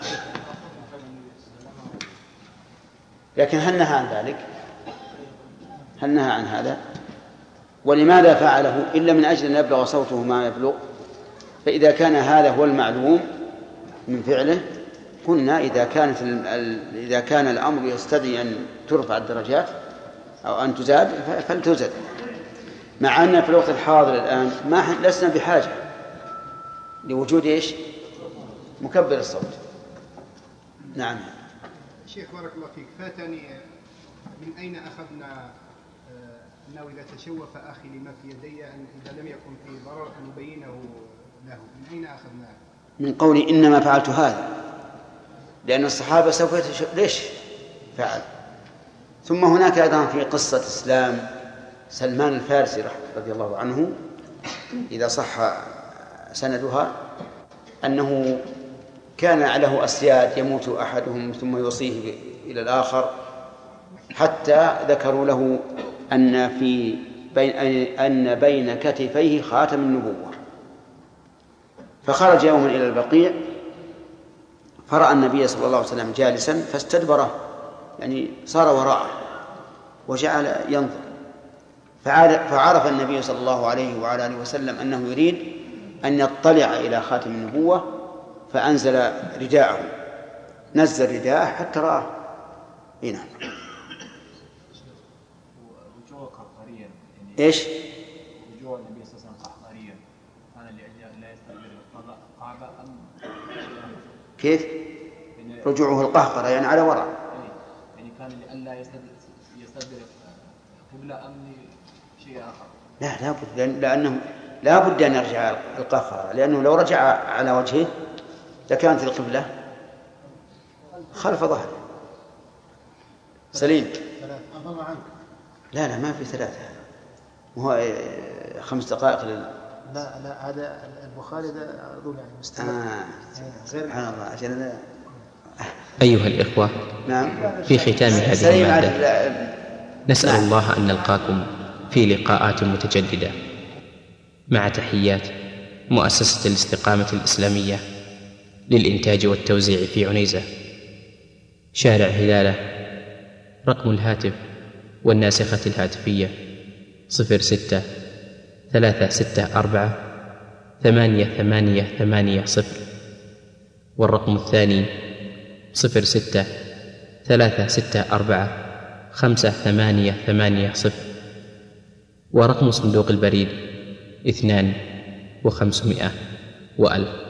لكن هل نهى عن ذلك؟ هل نهى عن هذا؟ ولماذا فعله إلا من أجل أن يبلغ صوته ما يبلغ؟ فإذا كان هذا هو المعلوم من فعله قلنا إذا كان الأمر يستدعي أن ترفع الدرجات أو أن تزاد فلتزد، مع أن في الوقت الحاضر الآن لسنا بحاجة لوجود إيش؟ مكبر الصوت. نعم. شيخ بارك الله فيك، فاتني من أين أخذنا أنه إذا تشوف أخي لما في يدي أن إذا لم يكن فيه ضرر أن نبينه له؟ من أين أخذناه؟ من قولي إنما فعلت هذا لأن الصحابة سوف ليش فعل. ثم هناك أيضا في قصة إسلام سلمان الفارسي رضي الله عنه إذا صح سندها أنه كان له أسياد يموت أحدهم ثم يوصيه إلى الآخر، حتى ذكروا له أن بين كتفيه خاتم النبوة. فخرج يوما إلى البقيع فرأى النبي صلى الله عليه وسلم جالسا فاستدبره، يعني صار وراءه وجعل ينظر، فعرف النبي صلى الله عليه وعلى آله وسلم أنه يريد أن يطلع إلى خاتم النبوة، فأنزل رداءه، نزل رداءه حتى رآه. هنا إيش؟ رجوع النبي صلى الله عليه وسلم قحطانيا كان لأجل لا يستقبل القعبة أم كيف؟ رجوعه القهقرة يعني على وراء، يعني كان لألا يستقبل قبلة أم شيء آخر؟ لا بد، لأنه لا بد أن يرجع القهقرة، لأنه لو رجع على وجهه لكانت القبلة خلف ظهره. سليم. لا ما في ثلاثة، وهو 5 دقائق لا هذا البخاري ده أظن يعني مستمر. سبحان الله. عشان أيها الإخوة، نعم. في ختام هذه المادة نسأل الله أن نلقاكم في لقاءات متجددة، مع تحيات مؤسسة الاستقامة الإسلامية للإنتاج والتوزيع في عنيزة، شارع هلالة. رقم الهاتف والناسخة الهاتفية 06-364-8880، والرقم الثاني 06-364-5880، ورقم صندوق البريد 2500 و1000.